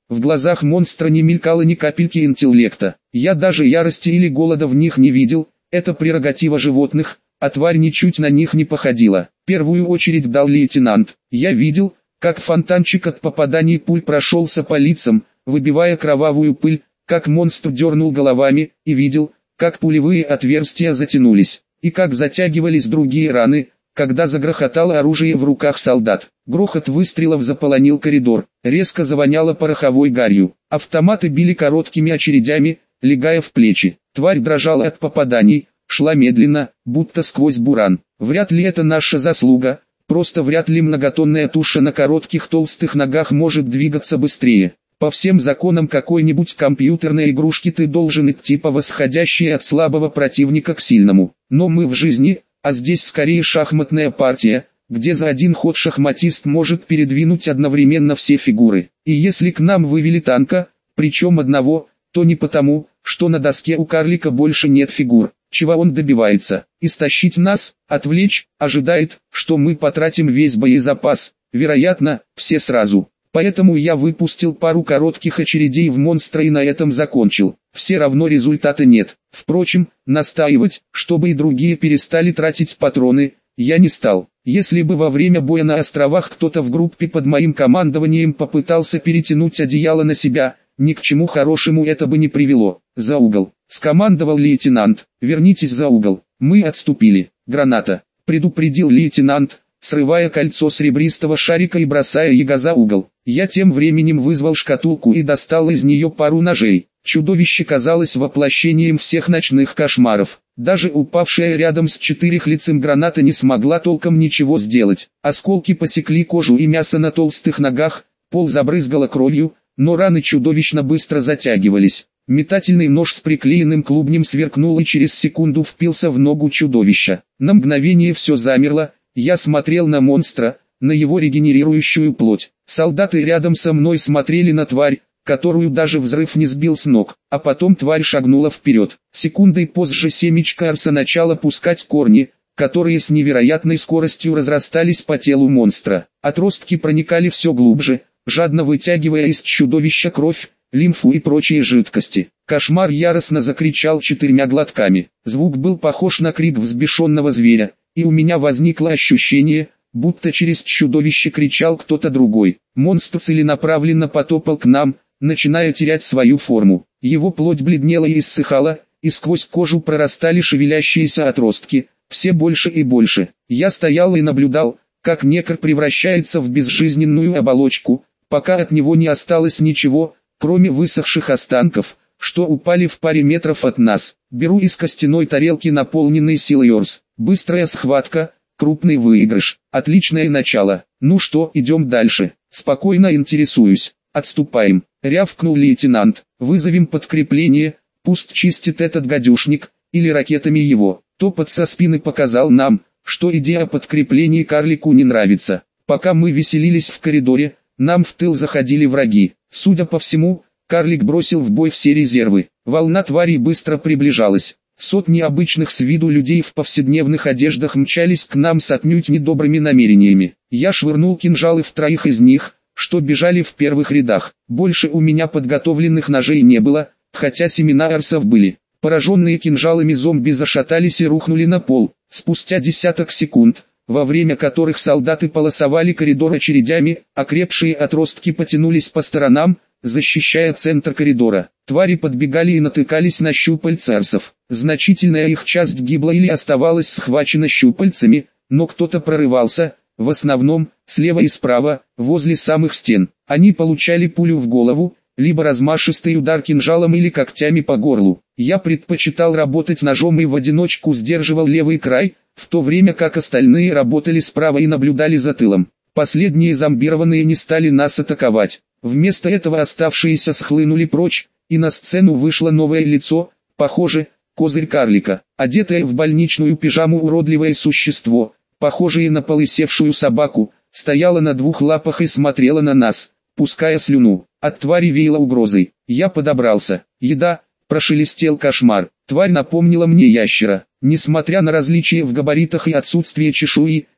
В глазах монстра не мелькало ни капельки интеллекта. Я даже ярости или голода в них не видел, это прерогатива животных, а тварь ничуть на них не походила. Первую очередь дал лейтенант. Я видел, как фонтанчик от попаданий пуль прошелся по лицам, выбивая кровавую пыль, как монстр дернул головами, и видел, как пулевые отверстия затянулись, и как затягивались другие раны, когда загрохотало оружие в руках солдат. Грохот выстрелов заполонил коридор, резко завоняло пороховой гарью. Автоматы били короткими очередями, легая в плечи. Тварь дрожала от попаданий, шла медленно, будто сквозь буран. Вряд ли это наша заслуга, просто вряд ли многотонная туша на коротких толстых ногах может двигаться быстрее. По всем законам какой-нибудь компьютерной игрушки ты должен идти по восходящей от слабого противника к сильному. Но мы в жизни, а здесь скорее шахматная партия, где за один ход шахматист может передвинуть одновременно все фигуры. И если к нам вывели танка, причем одного, то не потому, что на доске у карлика больше нет фигур. Чего он добивается? Истощить нас, отвлечь, ожидает, что мы потратим весь боезапас, вероятно, все сразу. Поэтому я выпустил пару коротких очередей в монстра и на этом закончил. Все равно результата нет. Впрочем, настаивать, чтобы и другие перестали тратить патроны, я не стал. Если бы во время боя на островах кто-то в группе под моим командованием попытался перетянуть одеяло на себя, ни к чему хорошему это бы не привело. «За угол», — скомандовал лейтенант. «Вернитесь за угол». Мы отступили. «Граната», — предупредил лейтенант, срывая кольцо серебристого шарика и бросая его за угол. Я тем временем вызвал шкатулку и достал из нее пару ножей. Чудовище казалось воплощением всех ночных кошмаров. Даже упавшая рядом с четырехлицем граната не смогла толком ничего сделать. Осколки посекли кожу и мясо на толстых ногах, пол забрызгало кровью, но раны чудовищно быстро затягивались. Метательный нож с приклеенным клубнем сверкнул и через секунду впился в ногу чудовища. На мгновение все замерло, я смотрел на монстра, на его регенерирующую плоть. Солдаты рядом со мной смотрели на тварь, которую даже взрыв не сбил с ног, а потом тварь шагнула вперед. Секундой позже семечко арса начало пускать корни, которые с невероятной скоростью разрастались по телу монстра. Отростки проникали все глубже, жадно вытягивая из чудовища кровь, лимфу и прочие жидкости. Кошмар яростно закричал 4 глотками. Звук был похож на крик взбешенного зверя, и у меня возникло ощущение, будто через чудовище кричал кто-то другой. Монстр целенаправленно потопал к нам, начиная терять свою форму. Его плоть бледнела и иссыхала, и сквозь кожу прорастали шевелящиеся отростки, все больше и больше. Я стоял и наблюдал, как некр превращается в безжизненную оболочку, пока от него не осталось ничего, кроме высохших останков, что упали в паре метров от нас. Беру из костяной тарелки наполненный силойорс. Быстрая схватка, крупный выигрыш, отличное начало. Ну что, идем дальше? Спокойно интересуюсь. Отступаем, рявкнул лейтенант. Вызовем подкрепление, пусть чистит этот гадюшник, или ракетами его. Топот со спины показал нам, что идея о подкреплении карлику не нравится. Пока мы веселились в коридоре, нам в тыл заходили враги. Судя по всему, карлик бросил в бой все резервы. Волна тварей быстро приближалась. Сотни обычных с виду людей в повседневных одеждах мчались к нам с отнюдь недобрыми намерениями. Я швырнул кинжалы в 3 из них, что бежали в первых рядах. Больше у меня подготовленных ножей не было, хотя семена арсов были. Пораженные кинжалами зомби зашатались и рухнули на пол. Спустя десяток секунд, во время которых солдаты полосовали коридор очередями, окрепшие отростки потянулись по сторонам, защищая центр коридора. Твари подбегали и натыкались на щупальца арсов. Значительная их часть гибла или оставалась схвачена щупальцами, но кто-то прорывался, в основном, слева и справа, возле самых стен. Они получали пулю в голову, либо размашистый удар кинжалом или когтями по горлу. Я предпочитал работать ножом и в одиночку сдерживал левый край, в то время как остальные работали справа и наблюдали за тылом. Последние зомбированные не стали нас атаковать. Вместо этого оставшиеся схлынули прочь, и на сцену вышло новое лицо, похоже, козырь карлика. Одетое в больничную пижаму уродливое существо, похожее на полысевшую собаку, стояло на 2 лапах и смотрело на нас, пуская слюну. От твари веяло угрозой. Я подобрался. «Еда!» – прошелестел кошмар. Тварь напомнила мне ящера. Несмотря на различия в габаритах и отсутствие чешуи,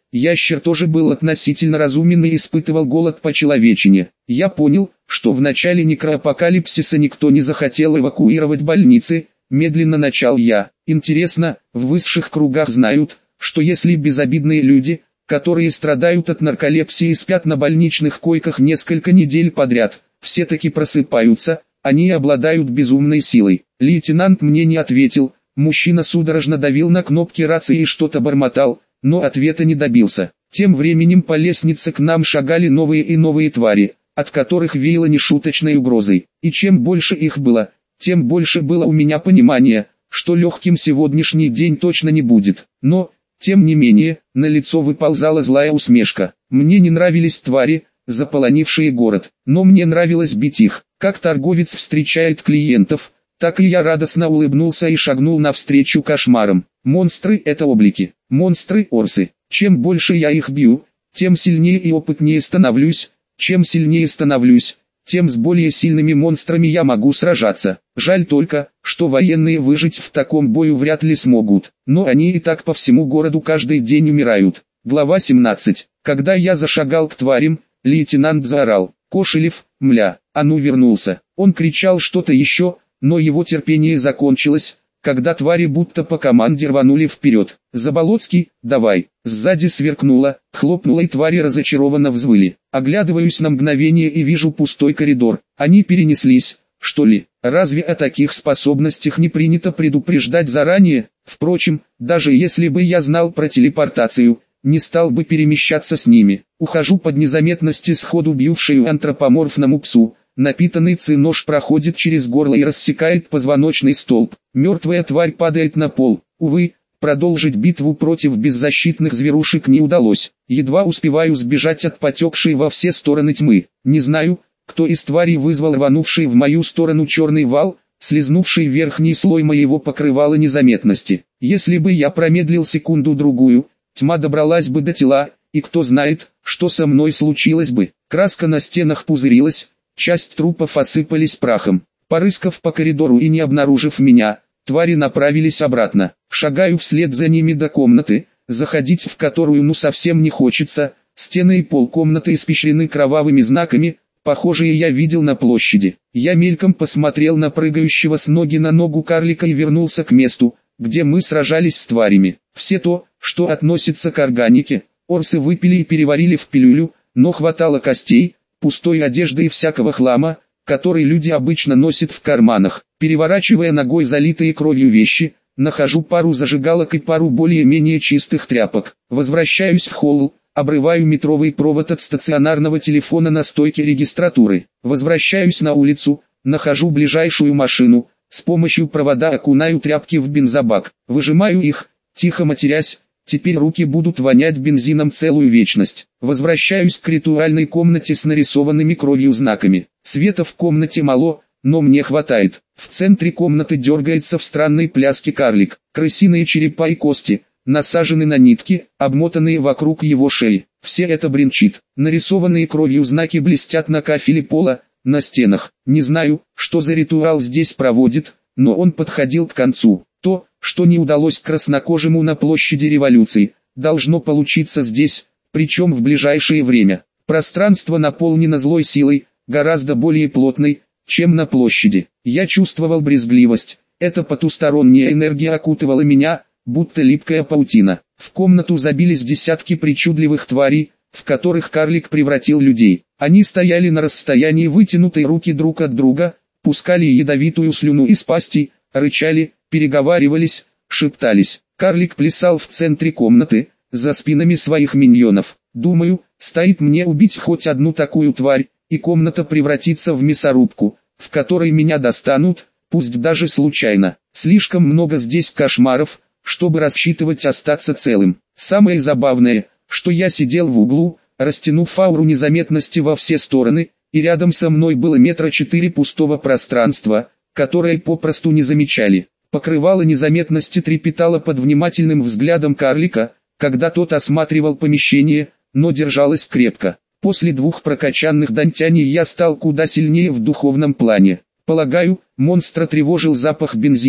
Ящер тоже был относительно разумен и испытывал голод по человечине. Я понял, что в начале некроапокалипсиса никто не захотел эвакуировать больницы, медленно начал я. Интересно, в высших кругах знают, что если безобидные люди, которые страдают от нарколепсии и спят на больничных койках несколько недель подряд, все-таки просыпаются, они обладают безумной силой. Лейтенант мне не ответил, мужчина судорожно давил на кнопки рации и что-то бормотал, но ответа не добился. Тем временем по лестнице к нам шагали новые и новые твари, от которых веяло нешуточной угрозой. И чем больше их было, тем больше было у меня понимания, что легким сегодняшний день точно не будет. Но, тем не менее, на лицо выползала злая усмешка. Мне не нравились твари, заполонившие город, но мне нравилось бить их. Как торговец встречает клиентов, так и я радостно улыбнулся и шагнул навстречу кошмарам. Монстры — это облики. Монстры — орсы. Чем больше я их бью, тем сильнее и опытнее становлюсь. Чем сильнее становлюсь, тем с более сильными монстрами я могу сражаться. Жаль только, что военные выжить в таком бою вряд ли смогут. Но они и так по всему городу каждый день умирают. Глава 17. Когда я зашагал к тварям, лейтенант заорал: «Кошелев, мля, а ну вернулся!» Он кричал что-то еще, но его терпение закончилось, когда твари будто по команде рванули вперед. «Заболоцкий, давай!» Сзади сверкнуло, хлопнуло, и твари разочарованно взвыли. Оглядываюсь на мгновение и вижу пустой коридор. Они перенеслись, что ли? Разве о таких способностях не принято предупреждать заранее? Впрочем, даже если бы я знал про телепортацию, не стал бы перемещаться с ними. Ухожу под незаметности сходу бьющую антропоморфному псу. Напитанный нож проходит через горло и рассекает позвоночный столб. Мертвая тварь падает на пол. Увы, продолжить битву против беззащитных зверушек не удалось. Едва успеваю сбежать от потекшей во все стороны тьмы. Не знаю, кто из тварей вызвал рванувший в мою сторону черный вал, слизнувший верхний слой моего покрывала незаметности. Если бы я промедлил секунду-другую, тьма добралась бы до тела, и кто знает, что со мной случилось бы. Краска на стенах пузырилась, часть трупов осыпались прахом. Порыскав по коридору и не обнаружив меня, твари направились обратно. Шагаю вслед за ними до комнаты, заходить в которую совсем не хочется. Стены и пол комнаты испещрены кровавыми знаками, похожие я видел на площади. Я мельком посмотрел на прыгающего с ноги на ногу карлика и вернулся к месту, где мы сражались с тварями. Все то, что относится к органике, орсы выпили и переварили в пилюлю, но хватало костей, пустой одежды и всякого хлама, который люди обычно носят в карманах. Переворачивая ногой залитые кровью вещи, нахожу пару зажигалок и пару более-менее чистых тряпок. Возвращаюсь в холл, обрываю метровый провод от стационарного телефона на стойке регистратуры. Возвращаюсь на улицу, нахожу ближайшую машину, с помощью провода окунаю тряпки в бензобак, выжимаю их, тихо матерясь. Теперь руки будут вонять бензином целую вечность. Возвращаюсь к ритуальной комнате с нарисованными кровью знаками. Света в комнате мало, но мне хватает. В центре комнаты дергается в странной пляске карлик. Крысиные черепа и кости, насажены на нитки, обмотанные вокруг его шеи. Все это бренчит. Нарисованные кровью знаки блестят на кафеле пола, на стенах. Не знаю, что за ритуал здесь проводит, но он подходил к концу. То, что не удалось краснокожему на площади революции, должно получиться здесь, причем в ближайшее время. Пространство наполнено злой силой, гораздо более плотной, чем на площади. Я чувствовал брезгливость, эта потусторонняя энергия окутывала меня, будто липкая паутина. В комнату забились десятки причудливых тварей, в которых карлик превратил людей. Они стояли на расстоянии вытянутой руки друг от друга, пускали ядовитую слюну из пастей, рычали, переговаривались, шептались. Карлик плясал в центре комнаты, за спинами своих миньонов. Думаю, стоит мне убить хоть одну такую тварь, и комната превратится в мясорубку, в которой меня достанут, пусть даже случайно. Слишком много здесь кошмаров, чтобы рассчитывать остаться целым. Самое забавное, что я сидел в углу, растянув ауру незаметности во все стороны, и рядом со мной было 4 метра пустого пространства, которое попросту не замечали. Покрывало незаметности трепетало под внимательным взглядом карлика, когда тот осматривал помещение, но держалось крепко. После 2 прокачанных дантяний я стал куда сильнее в духовном плане. Полагаю, монстра тревожил запах бензина,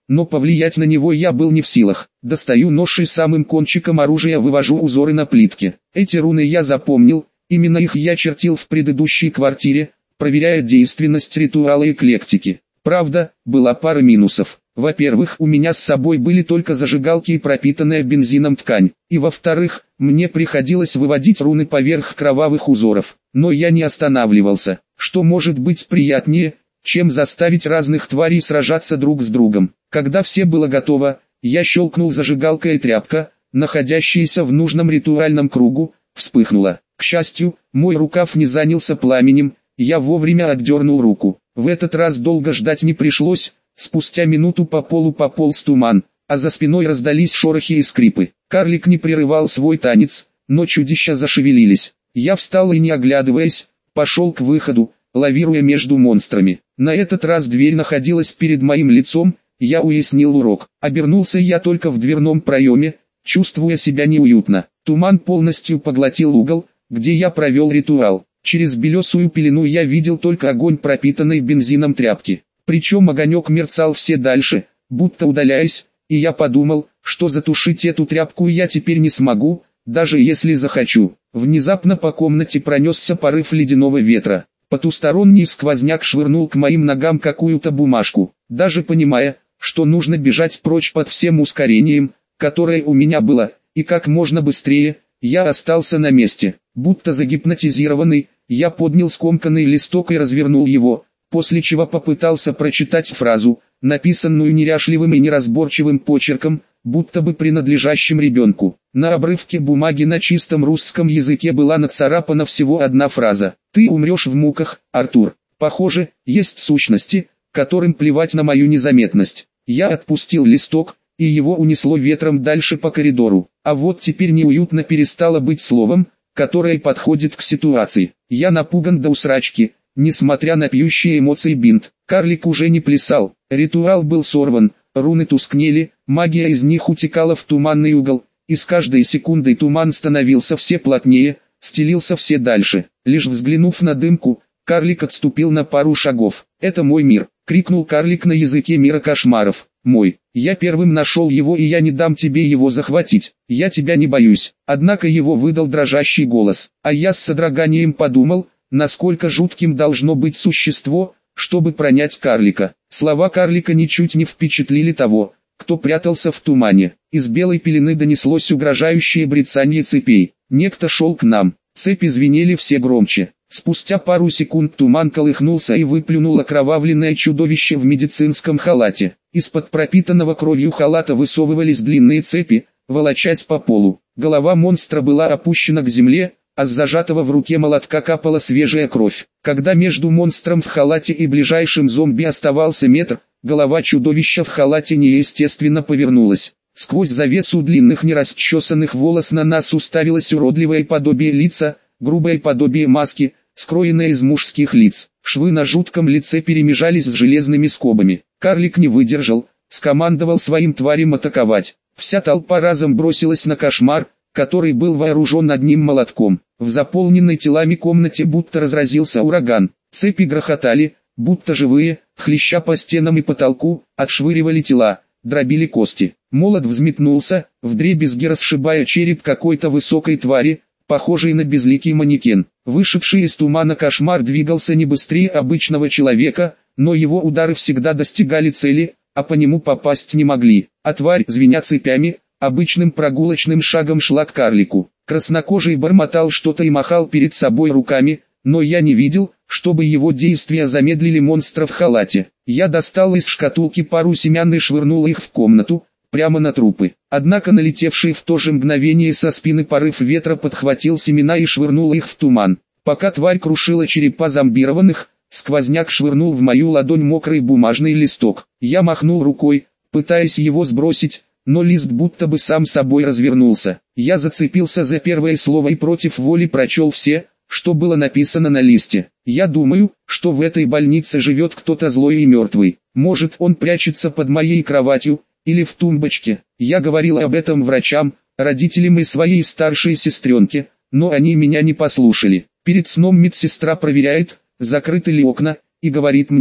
но повлиять на него я был не в силах. Достаю нож и самым кончиком оружия вывожу узоры на плитке. Эти руны я запомнил, именно их я чертил в предыдущей квартире, проверяя действенность ритуала эклектики. Правда, была пара минусов. Во-первых, у меня с собой были только зажигалки и пропитанная бензином ткань. И во-вторых, мне приходилось выводить руны поверх кровавых узоров. Но я не останавливался. Что может быть приятнее, чем заставить разных тварей сражаться друг с другом? Когда все было готово, я щелкнул зажигалкой, и тряпка, находящаяся в нужном ритуальном кругу, вспыхнула. К счастью, мой рукав не занялся пламенем, я вовремя отдернул руку. В этот раз долго ждать не пришлось. Спустя минуту по полу пополз туман, а за спиной раздались шорохи и скрипы. Карлик не прерывал свой танец, но чудища зашевелились. Я встал и, не оглядываясь, пошел к выходу, лавируя между монстрами. На этот раз дверь находилась перед моим лицом, я уяснил урок. Обернулся я только в дверном проеме, чувствуя себя неуютно. Туман полностью поглотил угол, где я провел ритуал. Через белесую пелену я видел только огонь пропитанной бензином тряпки. Причем огонек мерцал все дальше, будто удаляясь, и я подумал, что затушить эту тряпку я теперь не смогу, даже если захочу. Внезапно по комнате пронесся порыв ледяного ветра. Потусторонний сквозняк швырнул к моим ногам какую-то бумажку. Даже понимая, что нужно бежать прочь под всем ускорением, которое у меня было, и как можно быстрее, я остался на месте. Будто загипнотизированный, я поднял скомканный листок и развернул его, после чего попытался прочитать фразу, написанную неряшливым и неразборчивым почерком, будто бы принадлежащим ребенку. На обрывке бумаги на чистом русском языке была нацарапана всего одна фраза: «Ты умрешь в муках, Артур». Похоже, есть сущности, которым плевать на мою незаметность. Я отпустил листок, и его унесло ветром дальше по коридору. А вот теперь неуютно перестало быть словом, которое подходит к ситуации. Я напуган до усрачки. Несмотря на пьющие эмоции бинт, карлик уже не плясал, ритуал был сорван, руны тускнели, магия из них утекала в туманный угол, и с каждой секундой туман становился все плотнее, стелился все дальше. Лишь взглянув на дымку, карлик отступил на пару шагов. «Это мой мир!» — крикнул карлик на языке мира кошмаров. «Мой! Я первым нашел его, и я не дам тебе его захватить. Я тебя не боюсь!» Однако его выдал дрожащий голос, а я с содроганием подумал, насколько жутким должно быть существо, чтобы пронять карлика. Слова карлика ничуть не впечатлили того, кто прятался в тумане. Из белой пелены донеслось угрожающее брецанье цепей. Некто шел к нам. Цепи звенели все громче. Спустя пару секунд туман колыхнулся и выплюнул окровавленное чудовище в медицинском халате. Из-под пропитанного кровью халата высовывались длинные цепи, волочась по полу. Голова монстра была опущена к земле, а с зажатого в руке молотка капала свежая кровь. Когда между монстром в халате и ближайшим зомби оставался метр, голова чудовища в халате неестественно повернулась. Сквозь завесу длинных нерасчесанных волос на нас уставилось уродливое подобие лица, грубое подобие маски, скроенное из мужских лиц. Швы на жутком лице перемежались с железными скобами. Карлик не выдержал, скомандовал своим тварям атаковать. Вся толпа разом бросилась на кошмар, который был вооружен одним молотком. В заполненной телами комнате будто разразился ураган. Цепи грохотали, будто живые, хлеща по стенам и потолку, отшвыривали тела, дробили кости. Молот взметнулся, вдребезги расшибая череп какой-то высокой твари, похожей на безликий манекен. Вышедший из тумана кошмар двигался не быстрее обычного человека, но его удары всегда достигали цели, а по нему попасть не могли. А тварь, звеня цепями, обычным прогулочным шагом шла к карлику. Краснокожий бормотал что-то и махал перед собой руками, но я не видел, чтобы его действия замедлили монстра в халате. Я достал из шкатулки пару семян и швырнул их в комнату, прямо на трупы. Однако налетевший в то же мгновение со спины порыв ветра подхватил семена и швырнул их в туман. Пока тварь крушила черепа зомбированных, сквозняк швырнул в мою ладонь мокрый бумажный листок. Я махнул рукой, пытаясь его сбросить, но лист будто бы сам собой развернулся. Я зацепился за первое слово и против воли прочел все, что было написано на листе. Я думаю, что в этой больнице живет кто-то злой и мертвый. Может, он прячется под моей кроватью, или в тумбочке. Я говорил об этом врачам, родителям и своей старшей сестренке, но они меня не послушали. Перед сном медсестра проверяет, закрыты ли окна, и говорит мне,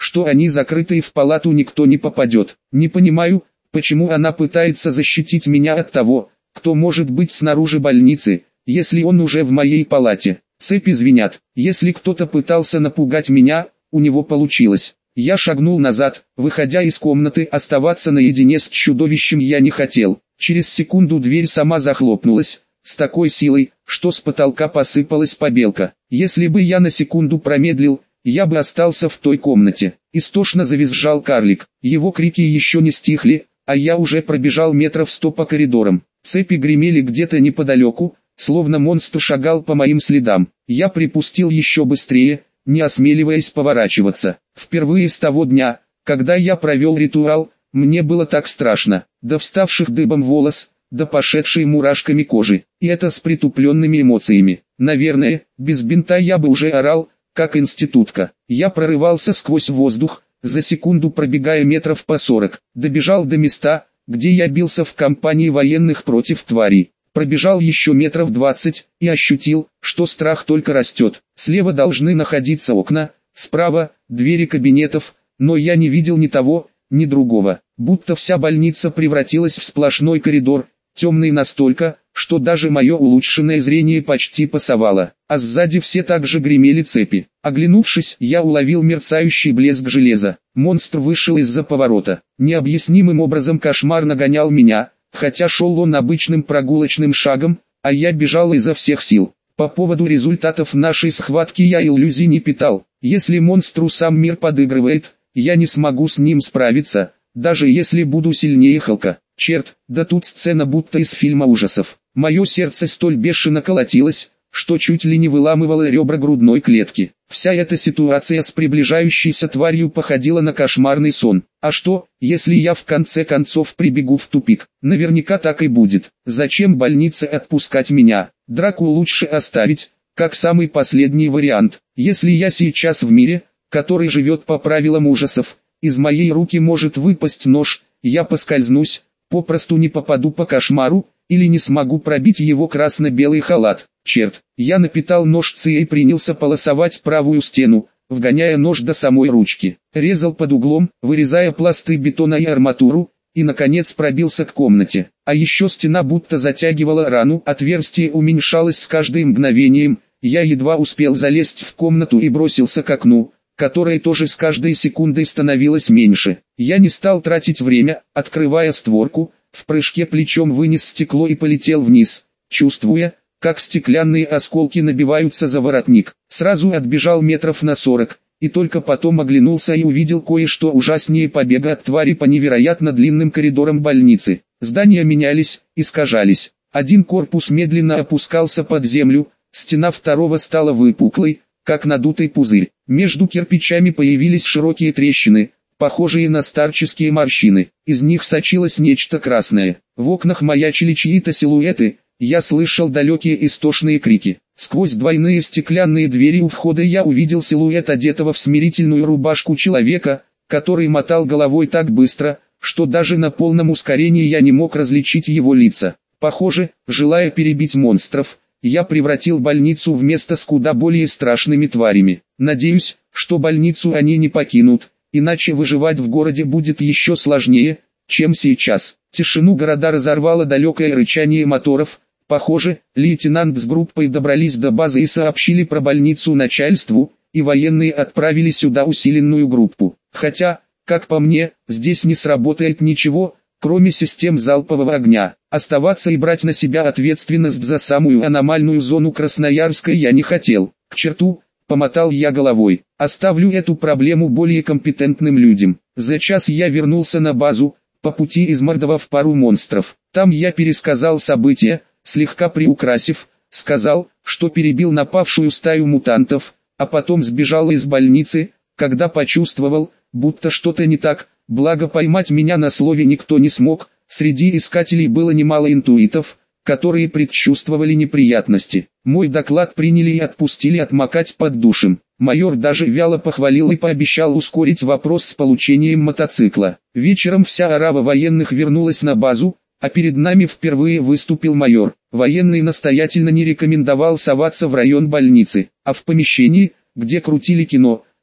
что они закрыты и в палату никто не попадет. Не понимаю, почему она пытается защитить меня от того, кто может быть снаружи больницы, если он уже в моей палате. Цепи звенят. Если кто-то пытался напугать меня, у него получилось. Я шагнул назад, выходя из комнаты. Оставаться наедине с чудовищем я не хотел. Через секунду дверь сама захлопнулась, с такой силой, что с потолка посыпалась побелка. Если бы я на секунду промедлил, я бы остался в той комнате. Истошно завизжал карлик. Его крики еще не стихли, а я уже пробежал метров 100 по коридорам. Цепи гремели где-то неподалеку, словно монстр шагал по моим следам. Я припустил еще быстрее, не осмеливаясь поворачиваться. Впервые с того дня, когда я провел ритуал, мне было так страшно, до вставших дыбом волос, до пошедшей мурашками кожи, и это с притупленными эмоциями. Наверное, без бинта я бы уже орал, как институтка. Я прорывался сквозь воздух, за секунду пробегая метров по 40, добежал до места, где я бился в компании военных против тварей. Пробежал еще метров 20 и ощутил, что страх только растет. Слева должны находиться окна, справа – двери кабинетов, но я не видел ни того, ни другого. Будто вся больница превратилась в сплошной коридор, темный настолько, что даже мое улучшенное зрение почти пасовало. А сзади все так же гремели цепи. Оглянувшись, я уловил мерцающий блеск железа. Монстр вышел из-за поворота. Необъяснимым образом кошмар нагонял меня, хотя шел он обычным прогулочным шагом, а я бежал изо всех сил. По поводу результатов нашей схватки я иллюзий не питал. Если монстру сам мир подыгрывает, я не смогу с ним справиться, даже если буду сильнее Халка. Черт, да тут сцена будто из фильма ужасов. Мое сердце столь бешено колотилось, что чуть ли не выламывало ребра грудной клетки. Вся эта ситуация с приближающейся тварью походила на кошмарный сон. А что, если я в конце концов прибегу в тупик? Наверняка так и будет. Зачем больнице отпускать меня? Драку лучше оставить, как самый последний вариант. Если я сейчас в мире, который живет по правилам ужасов, из моей руки может выпасть нож, я поскользнусь, попросту не попаду по кошмару, или не смогу пробить его красно-белый халат. Черт, я напитал ножцы и принялся полосовать правую стену, вгоняя нож до самой ручки. Резал под углом, вырезая пласты бетона и арматуру, и наконец пробился к комнате. А еще стена будто затягивала рану, отверстие уменьшалось с каждым мгновением, я едва успел залезть в комнату и бросился к окну, которое тоже с каждой секундой становилось меньше. Я не стал тратить время, открывая створку, в прыжке плечом вынес стекло и полетел вниз, чувствуя, как стеклянные осколки набиваются за воротник. Сразу отбежал метров на 40, и только потом оглянулся и увидел кое-что ужаснее побега от твари по невероятно длинным коридорам больницы. Здания менялись, искажались. Один корпус медленно опускался под землю, стена второго стала выпуклой, как надутый пузырь. Между кирпичами появились широкие трещины, похожие на старческие морщины. Из них сочилось нечто красное. В окнах маячили чьи-то силуэты, я слышал далекие истошные крики. Сквозь двойные стеклянные двери у входа я увидел силуэт одетого в смирительную рубашку человека, который мотал головой так быстро, что даже на полном ускорении я не мог различить его лица. Похоже, желая перебить монстров, я превратил больницу в место с куда более страшными тварями. Надеюсь, что больницу они не покинут, иначе выживать в городе будет еще сложнее, чем сейчас. Тишину города разорвало далекое рычание моторов. Похоже, лейтенант с группой добрались до базы и сообщили про больницу начальству, и военные отправили сюда усиленную группу. Хотя, как по мне, здесь не сработает ничего, кроме систем залпового огня. Оставаться и брать на себя ответственность за самую аномальную зону Красноярска я не хотел. К черту, помотал я головой. Оставлю эту проблему более компетентным людям. За час я вернулся на базу, по пути измордовав пару монстров. Там я пересказал события, слегка приукрасив, сказал, что перебил напавшую стаю мутантов, а потом сбежал из больницы, когда почувствовал, будто что-то не так, благо поймать меня на слове никто не смог, среди искателей было немало интуитов, которые предчувствовали неприятности. Мой доклад приняли и отпустили отмокать под душем. Майор даже вяло похвалил и пообещал ускорить вопрос с получением мотоцикла. Вечером вся орава военных вернулась на базу, а перед нами впервые выступил майор. Военный настоятельно не рекомендовал соваться в район больницы, а в помещении, где крутили кино,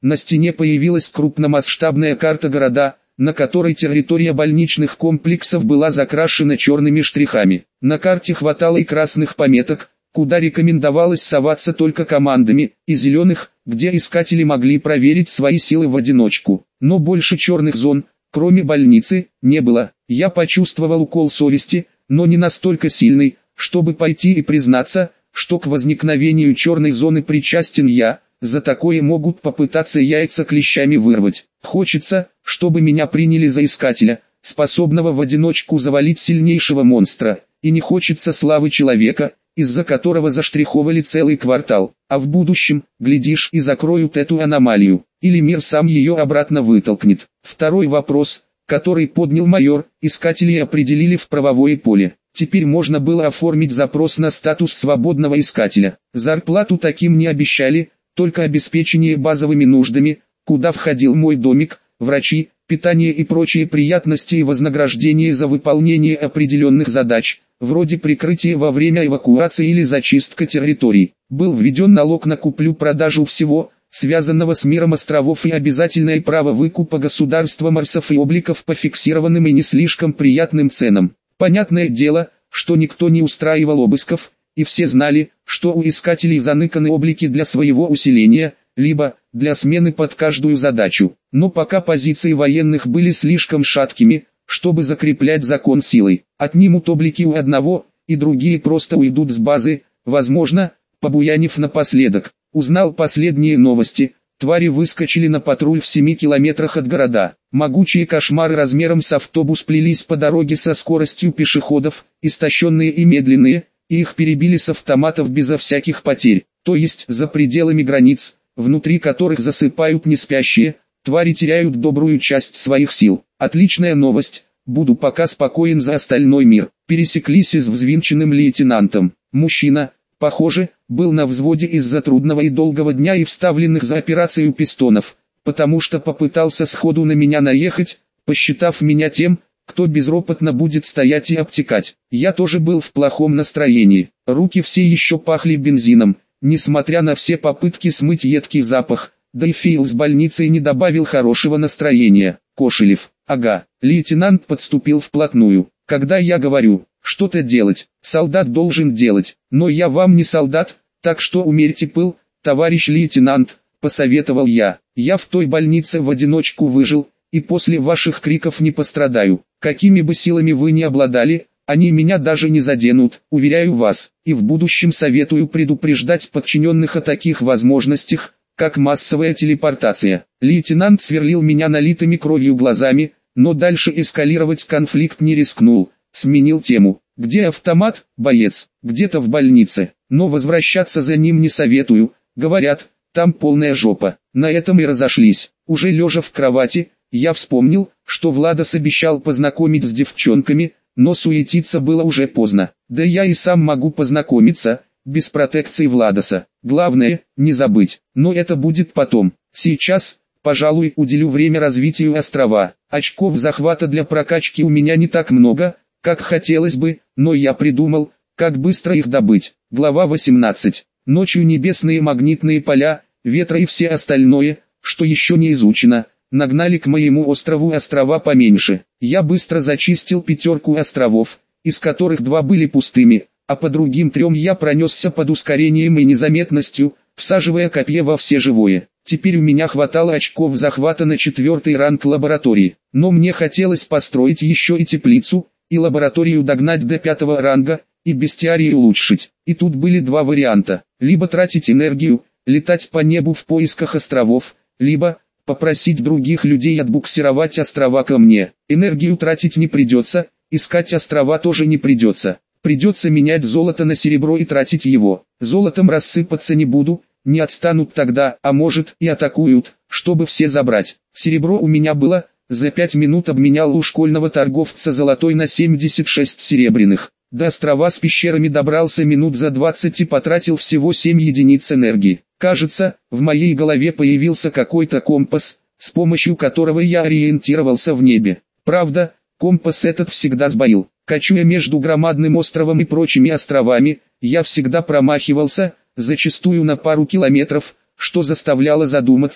На стене появилась крупномасштабная карта города, на которой территория больничных комплексов была закрашена черными штрихами. На карте хватало и красных пометок, куда рекомендовалось соваться только командами, и зеленых, где искатели могли проверить свои силы в одиночку. Но больше черных зон, кроме больницы, не было. Я почувствовал укол совести, но не настолько сильный, чтобы пойти и признаться, что к возникновению черной зоны причастен я. За такое могут попытаться яйца клещами вырвать. Хочется, чтобы меня приняли за искателя, способного в одиночку завалить сильнейшего монстра, и не хочется славы человека, из-за которого заштриховали целый квартал, а в будущем, глядишь, и закроют эту аномалию, или мир сам ее обратно вытолкнет. Второй вопрос, который поднял майор, искатели определили в правовое поле. Теперь можно было оформить запрос на статус свободного искателя. Зарплату таким не обещали, только обеспечение базовыми нуждами, куда входил мой домик, врачи, питание и прочие приятности и вознаграждение за выполнение определенных задач, вроде прикрытия во время эвакуации или зачистка территорий. Был введен налог на куплю-продажу всего, связанного с миром островов, и обязательное право выкупа государства Марсов и обликов по фиксированным и не слишком приятным ценам. Понятное дело, что никто не устраивал обысков, и все знали, что у искателей заныканы облики для своего усиления, либо для смены под каждую задачу. Но пока позиции военных были слишком шаткими, чтобы закреплять закон силой. Отнимут облики у одного, и другие просто уйдут с базы, возможно, побуянив напоследок. Узнал последние новости. Твари выскочили на патруль в 7 километрах от города. Могучие кошмары размером с автобус плелись по дороге со скоростью пешеходов, истощенные и медленные, и их перебили с автоматов безо всяких потерь, то есть за пределами границ, внутри которых засыпают неспящие, твари теряют добрую часть своих сил. Отличная новость, буду пока спокоен за остальной мир. Пересеклись и с взвинченным лейтенантом. Мужчина, похоже, был на взводе из-за трудного и долгого дня и вставленных за операцию пистонов, потому что попытался сходу на меня наехать, посчитав меня тем, кто безропотно будет стоять и обтекать. Я тоже был в плохом настроении. Руки все еще пахли бензином, несмотря на все попытки смыть едкий запах, да и фейл с больницы не добавил хорошего настроения. Кошелев. Ага. Лейтенант подступил вплотную. Когда я говорю, что-то делать, солдат должен делать, но я вам не солдат, так что умерьте пыл, товарищ лейтенант, посоветовал я. Я в той больнице в одиночку выжил, и после ваших криков не пострадаю. Какими бы силами вы ни обладали, они меня даже не заденут, уверяю вас, и в будущем советую предупреждать подчиненных о таких возможностях, как массовая телепортация. Лейтенант сверлил меня налитыми кровью глазами, но дальше эскалировать конфликт не рискнул, сменил тему. Где автомат, боец? Где-то в больнице, но возвращаться за ним не советую, говорят, там полная жопа. На этом и разошлись. Уже лежа в кровати, я вспомнил, что Владос обещал познакомить с девчонками, но суетиться было уже поздно. Да я и сам могу познакомиться, без протекции Владоса. Главное, не забыть. Но это будет потом. Сейчас, пожалуй, уделю время развитию острова. Очков захвата для прокачки у меня не так много, как хотелось бы, но я придумал, как быстро их добыть. Глава 18. Ночью небесные магнитные поля, ветра и все остальное, что еще не изучено, нагнали к моему острову острова поменьше. Я быстро зачистил 5 островов, из которых 2 были пустыми, а по другим 3 я пронесся под ускорением и незаметностью, всаживая копье во все живое. Теперь у меня хватало очков захвата на 4-й ранг лаборатории, но мне хотелось построить еще и теплицу, и лабораторию догнать до 5-го ранга, и бестиарий улучшить. И тут были 2 варианта: либо тратить энергию, летать по небу в поисках островов, либо попросить других людей отбуксировать острова ко мне. Энергию тратить не придется, искать острова тоже не придется. Придется менять золото на серебро и тратить его. Золотом рассыпаться не буду, не отстанут тогда, а может и атакуют, чтобы все забрать. Серебро у меня было, за 5 минут обменял у школьного торговца золотой на 76 серебряных. До острова с пещерами добрался минут за 20 и потратил всего 7 единиц энергии. Кажется, в моей голове появился какой-то компас, с помощью которого я ориентировался в небе. Правда, компас этот всегда сбоил. Кочуя между громадным островом и прочими островами, я всегда промахивался, зачастую на пару километров, что заставляло задуматься,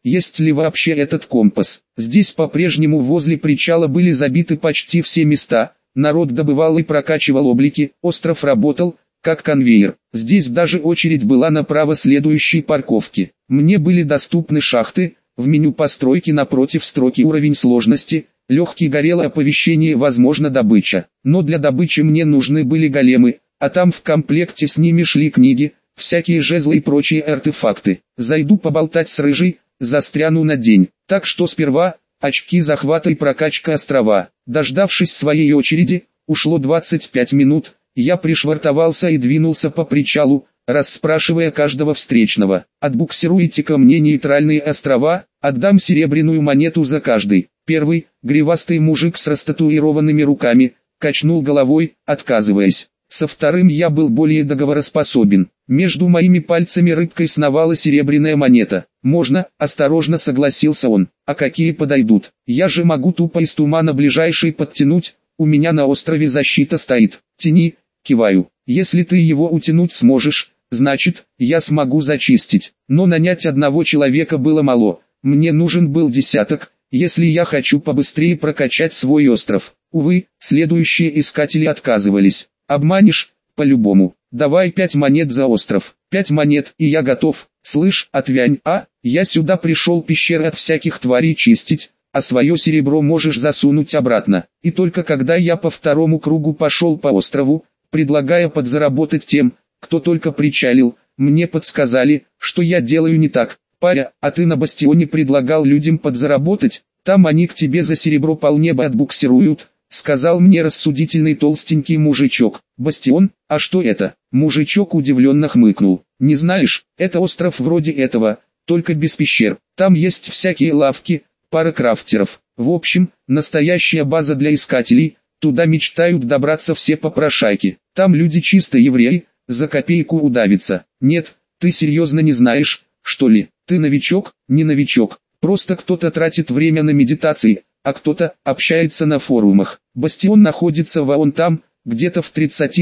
есть ли вообще этот компас. Здесь по-прежнему возле причала были забиты почти все места, народ добывал и прокачивал облики, остров работал, как конвейер. Здесь даже очередь была направо следующей парковки. Мне были доступны шахты, в меню постройки напротив строки уровень сложности, легкий горело оповещение возможно добыча. Но для добычи мне нужны были големы, а там в комплекте с ними шли книги, всякие жезлы и прочие артефакты. Зайду поболтать с рыжей, застряну на день. Так что сперва, очки захвата и прокачка острова. Дождавшись своей очереди, ушло 25 минут, я пришвартовался и двинулся по причалу, расспрашивая каждого встречного. Отбуксируйте ко мне нейтральные острова, отдам серебряную монету за каждый. Первый, гривастый мужик с растатуированными руками, качнул головой, отказываясь. Со вторым я был более договороспособен. Между моими пальцами рыбкой сновала серебряная монета. «Можно», — осторожно согласился он. «А какие подойдут? Я же могу тупо из тумана ближайший подтянуть, у меня на острове защита стоит». «Тяни», — киваю. «Если ты его утянуть сможешь, значит, я смогу зачистить». Но нанять одного человека было мало. Мне нужен был десяток, если я хочу побыстрее прокачать свой остров. Увы, следующие искатели отказывались. «Обманешь, по-любому. Давай 5 монет за остров». 5 монет, и я готов. Слышь, отвянь, я сюда пришел пещеры от всяких тварей чистить, а свое серебро можешь засунуть обратно. И только когда я по второму кругу пошел по острову, предлагая подзаработать тем, кто только причалил, мне подсказали, что я делаю не так. «Паря, а ты на бастионе предлагал людям подзаработать? Там они к тебе за серебро полнеба отбуксируют», — сказал мне рассудительный толстенький мужичок. «Бастион? А что это?» Мужичок удивленно хмыкнул. «Не знаешь, это остров вроде этого, только без пещер. Там есть всякие лавки, пара крафтеров. В общем, настоящая база для искателей, туда мечтают добраться все попрошайки. Там люди чисто евреи, за копейку удавятся». «Нет, ты серьезно не знаешь, что ли? Ты новичок?» «Не новичок, просто кто-то тратит время на медитации, а кто-то общается на форумах. Бастион находится вон там, где-то в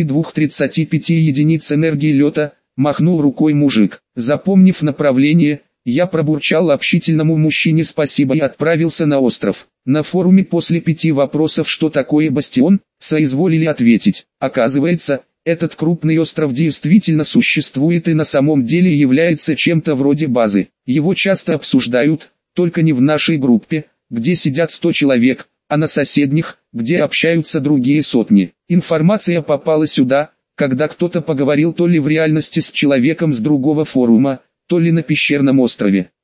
32-35 единиц энергии лета», — махнул рукой мужик. Запомнив направление, я пробурчал общительному мужчине спасибо и отправился на остров. На форуме после 5 вопросов «что такое бастион?» соизволили ответить. Оказывается, этот крупный остров действительно существует и на самом деле является чем-то вроде базы. Его часто обсуждают, только не в нашей группе, где сидят 100 человек, а на соседних, где общаются другие сотни. Информация попала сюда, когда кто-то поговорил то ли в реальности с человеком с другого форума, то ли на пещерном острове.